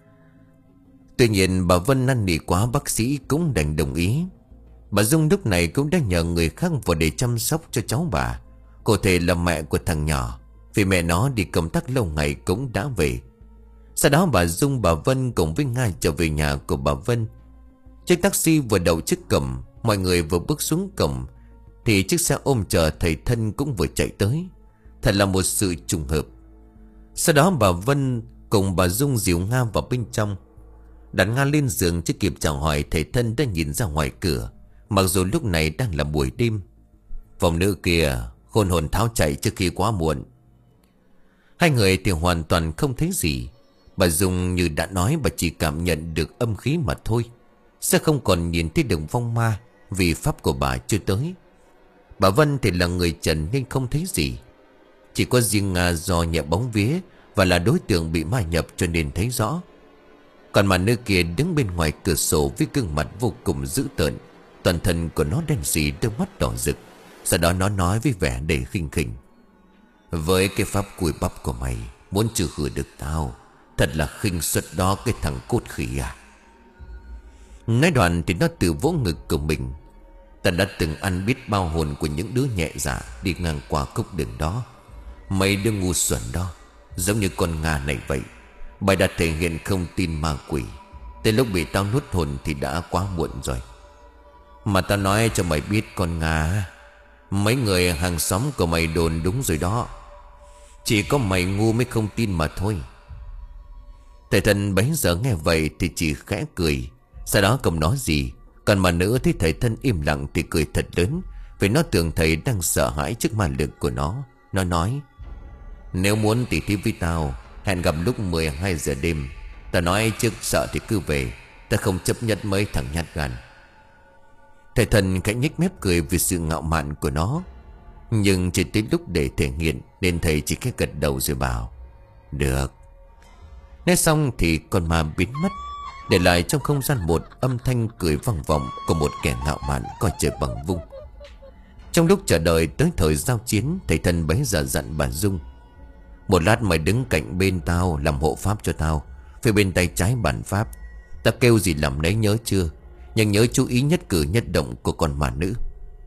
Tuy nhiên bà Vân năn nỉ quá, bác sĩ cũng đành đồng ý. Bà Dung lúc này cũng đã nhờ người khác vào để chăm sóc cho cháu bà. Cụ thể là mẹ của thằng nhỏ, vì mẹ nó đi công tác lâu ngày cũng đã về. Sau đó bà Dung, bà Vân cùng với Nga trở về nhà của bà Vân. Chiếc taxi vừa đậu trước cổng, mọi người vừa bước xuống cổng thì chiếc xe ôm chờ thầy Thân cũng vừa chạy tới. Thật là một sự trùng hợp. Sau đó bà Vân cùng bà Dung dìu Nga vào bên trong. Đặt Nga lên giường chưa kịp chào hỏi, thầy Thân đã nhìn ra ngoài cửa, mặc dù lúc này đang là buổi đêm. Vòng nữ kia khôn hồn tháo chạy trước khi quá muộn. Hai người thì hoàn toàn không thấy gì. Bà Dung như đã nói, bà chỉ cảm nhận được âm khí mà thôi, sẽ không còn nhìn thấy đường vong ma vì pháp của bà chưa tới. Bà Vân thì là người trần nên không thấy gì. Chỉ có riêng Nga do nhẹ bóng vía và là đối tượng bị ma nhập cho nên thấy rõ. Còn mà nữ kia đứng bên ngoài cửa sổ với gương mặt vô cùng dữ tợn. Toàn thân của nó đen sì, đôi mắt đỏ rực. Sau đó nó nói với vẻ đầy khinh khỉnh. Với cái pháp cùi bắp của mày, muốn trừ khử được tao, thật là khinh suất đó cái thằng cốt khỉ à. Nói đoạn thì nó tự vỗ ngực của mình. Ta đã từng ăn biết bao hồn của những đứa nhẹ dạ đi ngang qua khúc đường đó. Mấy đứa ngu xuẩn đó, giống như con Nga này vậy. Mày đã thể hiện không tin ma quỷ. Tới lúc bị tao nuốt hồn thì đã quá muộn rồi. Mà tao nói cho mày biết con Nga, mấy người hàng xóm của mày đồn đúng rồi đó. Chỉ có mày ngu mới không tin mà thôi. Thầy Thân bấy giờ nghe vậy thì chỉ khẽ cười. Sau đó không nói gì. Còn mà nữ thấy thầy Thân im lặng thì cười thật lớn, vì nó tưởng thầy đang sợ hãi trước ma lực của nó. Nó nói: nếu muốn tỉ thí với tao, hẹn gặp lúc mười hai giờ đêm. Tao nói trước sợ thì cứ về. Tao không chấp nhận mấy thằng nhát gan. Thầy Thân khẽ nhếch mép cười vì sự ngạo mạn của nó. Nhưng chỉ tới lúc để thể hiện nên thầy chỉ khẽ gật đầu rồi bảo: được. Nói xong thì con ma biến mất, để lại trong không gian một âm thanh cười vang vọng của một kẻ ngạo mạn coi trời bằng vung. Trong lúc chờ đợi tới thời giao chiến, thầy Thân bấy giờ dặn bà Dung: một lát mày đứng cạnh bên tao làm hộ pháp cho tao, phía bên tay trái bản pháp. Ta kêu gì làm đấy nhớ chưa? Nhưng nhớ chú ý nhất cử nhất động của con ma nữ.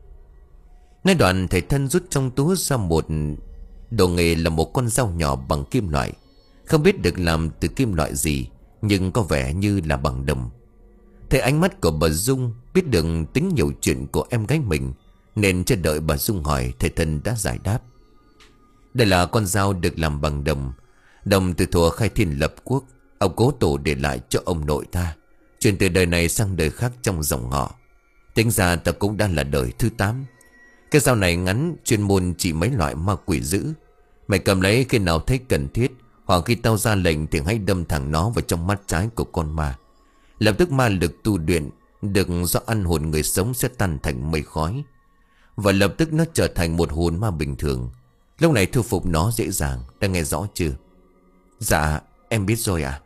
Nói đoạn thầy Thân rút trong túi ra một đồ nghề là một con dao nhỏ bằng kim loại. Không biết được làm từ kim loại gì, nhưng có vẻ như là bằng đồng. Thấy ánh mắt của bà Dung, biết được tính nhiều chuyện của em gái mình, nên chưa đợi bà Dung hỏi, thầy Thân đã giải đáp. Đây là con dao được làm bằng đồng. Đồng từ thuở khai thiên lập quốc, ông cố tổ để lại cho ông nội ta, truyền từ đời này sang đời khác trong dòng họ. Tính ra ta cũng đã là đời thứ tám. Cái dao này ngắn, chuyên môn chỉ mấy loại ma quỷ dữ. Mày cầm lấy khi nào thấy cần thiết, hoặc khi tao ra lệnh thì hãy đâm thẳng nó vào trong mắt trái của con ma. Lập tức ma lực tu luyện được do ăn hồn người sống sẽ tan thành mây khói, và lập tức nó trở thành một hồn ma bình thường. Lúc này thu phục nó dễ dàng. Đã nghe rõ chưa? Dạ em biết rồi ạ.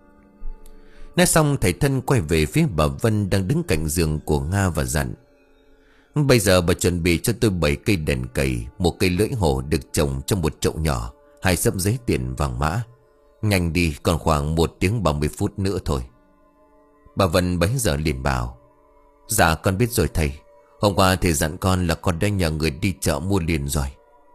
Nói xong thầy Thân quay về phía bà Vân đang đứng cạnh giường của Nga và dặn: Bây giờ bà chuẩn bị cho tôi bảy cây đèn cầy, một cây lưỡi hổ được trồng trong một chậu nhỏ, hai sấp giấy tiền vàng mã. Nhanh đi, còn khoảng một tiếng ba mươi phút nữa thôi. Bà Vân bấy giờ liền bảo: Dạ con biết rồi thầy. Hôm qua thầy dặn con là con đã nhờ người đi chợ mua liền rồi.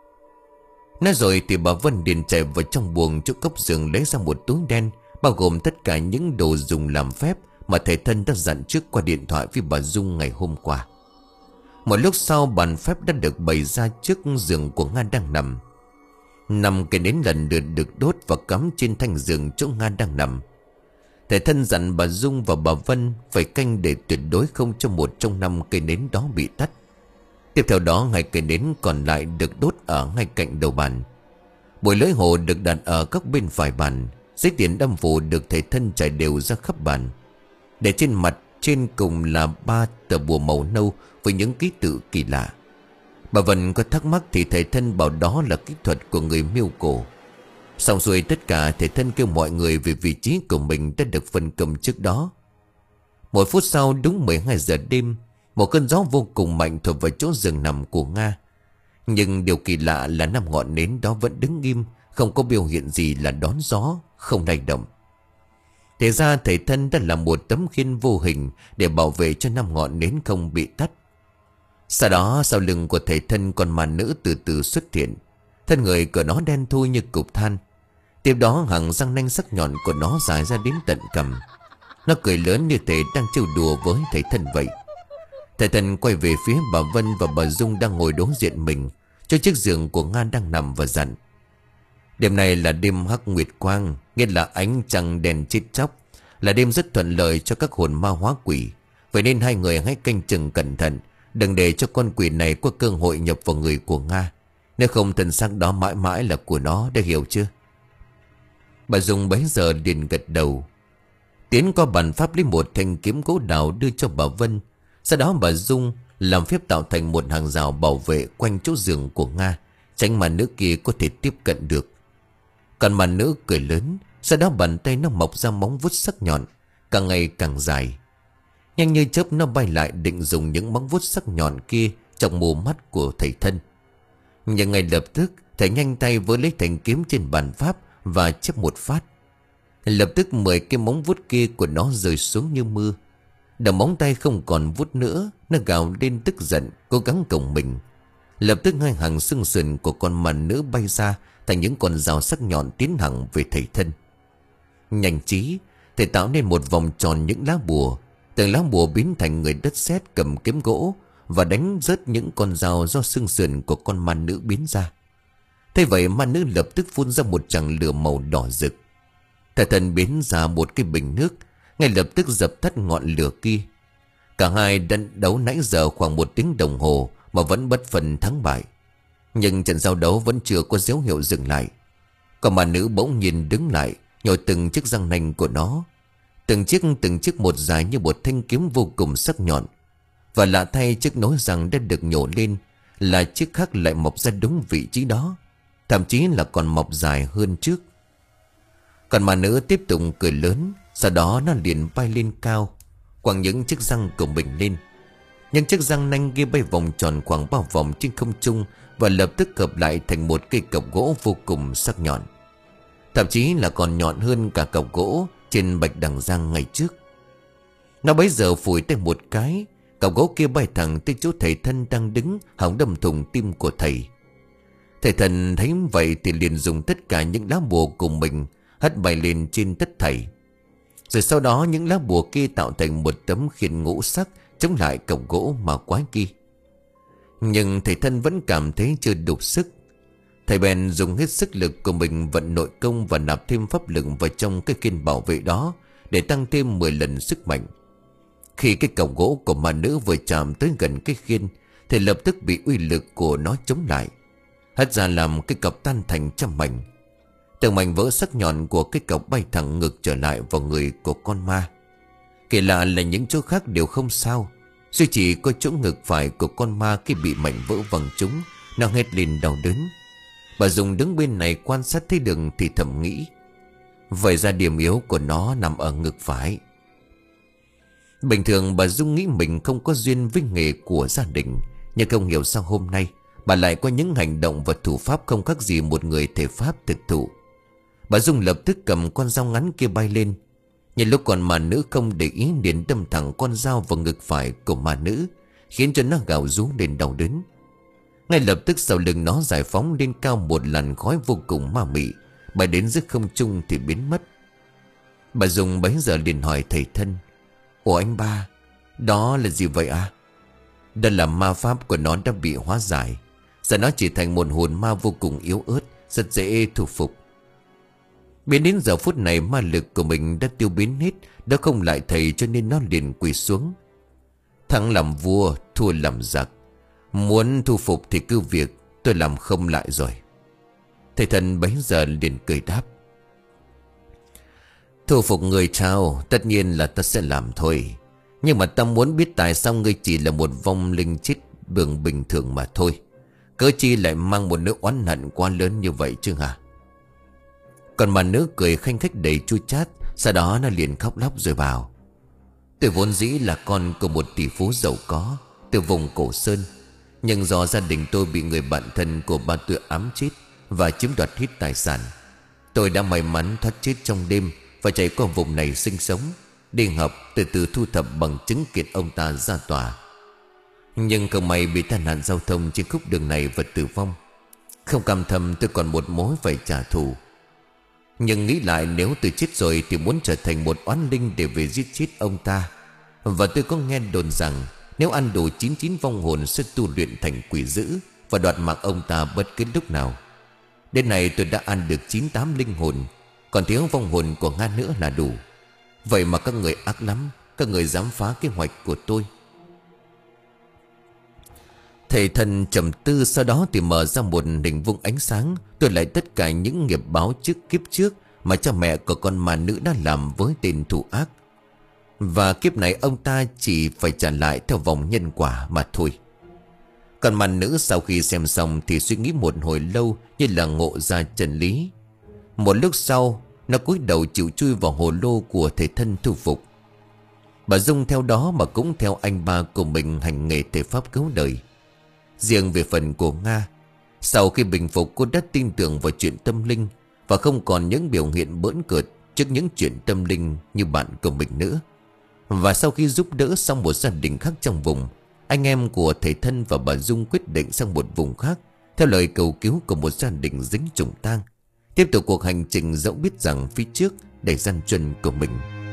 Nói rồi thì bà Vân liền chạy vào trong buồng chỗ cốc giường, lấy ra một túi đen bao gồm tất cả những đồ dùng làm phép mà thầy thân đã dặn trước qua điện thoại với bà Dung ngày hôm qua. Một lúc sau, bàn phép đã được bày ra trước giường của Nga đang nằm. Năm cây nến lần lượt được đốt và cắm trên thanh giường chỗ Nga đang nằm. Thầy thân dặn bà Dung và bà Vân phải canh để tuyệt đối không cho một trong năm cây nến đó bị tắt. Tiếp theo đó, hai cây nến còn lại được đốt ở ngay cạnh đầu bàn. Bồi lưỡi hồ được đặt ở các bên phải bàn. Giấy tiền đâm phủ được thầy thân trải đều ra khắp bàn. Để trên mặt trên cùng là ba tờ bùa màu nâu với những ký tự kỳ lạ. Bà Vân có thắc mắc thì thầy thân bảo đó là kỹ thuật của người miêu cổ. Xong rồi tất cả, thầy thân kêu mọi người về vị trí của mình đã được phân công trước đó. Một phút sau, đúng mười hai giờ đêm, một cơn gió vô cùng mạnh thổi vào chỗ giường nằm của Nga. Nhưng điều kỳ lạ là năm ngọn nến đó vẫn đứng im, không có biểu hiện gì là đón gió, không lay động. Thế ra thầy thân đã làm một tấm khiên vô hình để bảo vệ cho năm ngọn nến không bị tắt. Sau đó, sau lưng của thầy thân con ma nữ từ từ xuất hiện. Thân người của nó đen thui như cục than. Tiếp đó hàng răng nanh sắc nhọn của nó dài ra đến tận cằm. Nó cười lớn như thể đang trêu đùa với thầy thân vậy. Thầy thân quay về phía bà Vân và bà Dung đang ngồi đối diện mình, cho chiếc giường của Nga đang nằm, và dặn: Đêm này là đêm hắc nguyệt quang, nghĩa là ánh trăng đèn chết chóc, là đêm rất thuận lợi cho các hồn ma hóa quỷ. Vậy nên hai người hãy canh chừng cẩn thận, đừng để cho con quỷ này có cơ hội nhập vào người của Nga. Nếu không, thân xác đó mãi mãi là của nó, đã hiểu chưa? Bà Dung bấy giờ liền gật đầu. Tiến qua bàn pháp lấy một thanh kiếm gỗ đào đưa cho bà Vân. Sau đó bà Dung làm phép tạo thành một hàng rào bảo vệ quanh chỗ giường của Nga, tránh mà nữ kia có thể tiếp cận được. Còn mà nữ cười lớn. Sau đó bàn tay nó mọc ra móng vuốt sắc nhọn, càng ngày càng dài. Nhanh như chớp nó bay lại định dùng những móng vuốt sắc nhọn kia trong mù mắt của thầy thân. Nhưng ngay lập tức, thầy nhanh tay với lấy thanh kiếm trên bàn pháp và chép một phát. Lập tức mười cái móng vuốt kia của nó rơi xuống như mưa. Đầu móng tay không còn vuốt nữa, nó gào lên tức giận, cố gắng cổng mình. Lập tức hai hàng xương sườn của con ma nữ bay ra thành những con dao sắc nhọn tiến thẳng về thầy thân. Nhanh trí, thầy tạo nên một vòng tròn những lá bùa. Từng lá bùa biến thành người đất sét cầm kiếm gỗ và đánh rớt những con dao do xương sườn của con ma nữ biến ra. Thế vậy, ma nữ lập tức phun ra một tràng lửa màu đỏ rực. Thầy thân biến ra một cái bình nước, ngay lập tức dập tắt ngọn lửa kia. Cả hai đã đấu nãy giờ khoảng một tiếng đồng hồ mà vẫn bất phân thắng bại. Nhưng trận giao đấu vẫn chưa có dấu hiệu dừng lại. Còn ma nữ bỗng nhìn đứng lại, nhồi từng chiếc răng nanh của nó. Từng chiếc từng chiếc một dài như một thanh kiếm vô cùng sắc nhọn. Và lạ thay, chiếc nối răng đã được nhổ lên là chiếc khác lại mọc ra đúng vị trí đó, thậm chí là còn mọc dài hơn trước. Còn ma nữ tiếp tục cười lớn. Sau đó nó liền bay lên cao, quăng những chiếc răng của mình lên. Những chiếc răng nanh kia bay vòng tròn khoảng ba vòng trên không trung và lập tức hợp lại thành một cây cọc gỗ vô cùng sắc nhọn, thậm chí là còn nhọn hơn cả cọc gỗ trên bạch đằng giang ngày trước. Nó bấy giờ phủi tay một cái, cọc gỗ kia bay thẳng tới chỗ thầy thân đang đứng, hỏng đâm thủng tim của thầy. Thầy thần thấy vậy thì liền dùng tất cả những lá bùa cùng mình hất bay lên trên tất thầy. Rồi sau đó những lá bùa kia tạo thành một tấm khiên ngũ sắc chống lại cọc gỗ mà quái kia. Nhưng thầy thân vẫn cảm thấy chưa đủ sức. Thầy bèn dùng hết sức lực của mình vận nội công và nạp thêm pháp lực vào trong cái khiên bảo vệ đó để tăng thêm mười lần sức mạnh. Khi cái cọc gỗ của ma nữ vừa chạm tới gần cái khiên thì lập tức bị uy lực của nó chống lại, hất ra làm cái cọc tan thành trăm mảnh. Từng mảnh vỡ sắc nhọn của cái cọc bay thẳng ngược trở lại vào người của con ma. Kỳ lạ là những chỗ khác đều không sao, duy chỉ có chỗ ngực phải của con ma khi bị mảnh vỡ văng trúng, nó hét lên đau đớn. Bà Dung đứng bên này quan sát thấy được thì thầm nghĩ, vậy ra điểm yếu của nó nằm ở ngực phải. Bình thường bà Dung nghĩ mình không có duyên với nghề của gia đình, nhưng không hiểu sao hôm nay bà lại có những hành động và thủ pháp không khác gì một người thể pháp thực thụ. Bà Dung lập tức cầm con dao ngắn kia bay lên. Nhìn lúc còn mà nữ không để ý, liền đâm thẳng con dao vào ngực phải của mà nữ, khiến cho nó gào rú lên đau đớn. Ngay lập tức sau lưng nó giải phóng lên cao một làn khói vô cùng ma mị, bay đến giữa không trung thì biến mất. Bà Dung bấy giờ liền hỏi thầy thân: Ủa anh ba, đó là gì vậy à? Đó là ma pháp của nó đã bị hóa giải. Giờ nó chỉ thành một hồn ma vô cùng yếu ớt, rất dễ thu phục. Biến đến giờ phút này ma lực của mình đã tiêu biến hết, đã không lại thầy, cho nên nó liền quỳ xuống. Thắng làm vua, thua làm giặc. Muốn thu phục thì cứ việc, tôi làm không lại rồi. Thầy thần bấy giờ liền cười đáp: Thu phục người sao, tất nhiên là ta sẽ làm thôi. Nhưng mà ta muốn biết tại sao ngươi chỉ là một vong linh chết bường bình thường mà thôi. Cớ chi lại mang một nỗi oán hận quá lớn như vậy chứ hả? Còn mà nữ cười khanh khách đầy chua chát. Sau đó nó liền khóc lóc rồi bảo: Tôi vốn dĩ là con của một tỷ phú giàu có từ vùng Cổ Sơn. Nhưng do gia đình tôi bị người bạn thân của ba tôi ám chết và chiếm đoạt hết tài sản, tôi đã may mắn thoát chết trong đêm và chạy qua vùng này sinh sống, đi học, từ từ thu thập bằng chứng kiện ông ta ra tòa. Nhưng không may bị tai nạn giao thông trên khúc đường này và tử vong. Không cam tâm, tôi còn một mối phải trả thù. Nhưng nghĩ lại nếu tôi chết rồi thì muốn trở thành một oán linh để về giết chết ông ta. Và tôi có nghe đồn rằng nếu ăn đủ chín mươi chín vong hồn sẽ tu luyện thành quỷ dữ và đoạt mạng ông ta bất cứ lúc nào. Đến nay tôi đã ăn được chín mươi tám linh hồn, còn thiếu vong hồn của Nga nữa là đủ. Vậy mà các người ác lắm, các người dám phá kế hoạch của tôi. Thầy thần trầm tư, sau đó thì mở ra một hình vuông ánh sáng, tôi lại tất cả những nghiệp báo trước kiếp trước mà cha mẹ của con ma nữ đã làm với tên thủ ác. Và kiếp này ông ta chỉ phải trả lại theo vòng nhân quả mà thôi. Còn ma nữ sau khi xem xong thì suy nghĩ một hồi lâu, như là ngộ ra chân lý. Một lúc sau, nó cúi đầu chịu chui vào hồ lô của thầy thân thu phục. Bà Dung theo đó mà cũng theo anh ba của mình hành nghề thể pháp cứu đời. Riêng về phần của Nga, sau khi bình phục, cô đã tin tưởng vào chuyện tâm linh và không còn những biểu hiện bỡn cợt trước những chuyện tâm linh như bạn của mình nữa. Và sau khi giúp đỡ xong một gia đình khác trong vùng, anh em của thầy thân và bà Dung quyết định sang một vùng khác, theo lời cầu cứu của một gia đình dính trùng tang, tiếp tục cuộc hành trình dẫu biết rằng phía trước đầy gian truân của mình.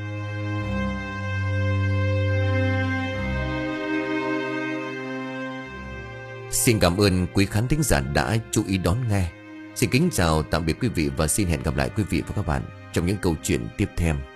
Xin cảm ơn quý khán thính giả đã chú ý đón nghe. Xin kính chào tạm biệt quý vị và xin hẹn gặp lại quý vị và các bạn trong những câu chuyện tiếp theo.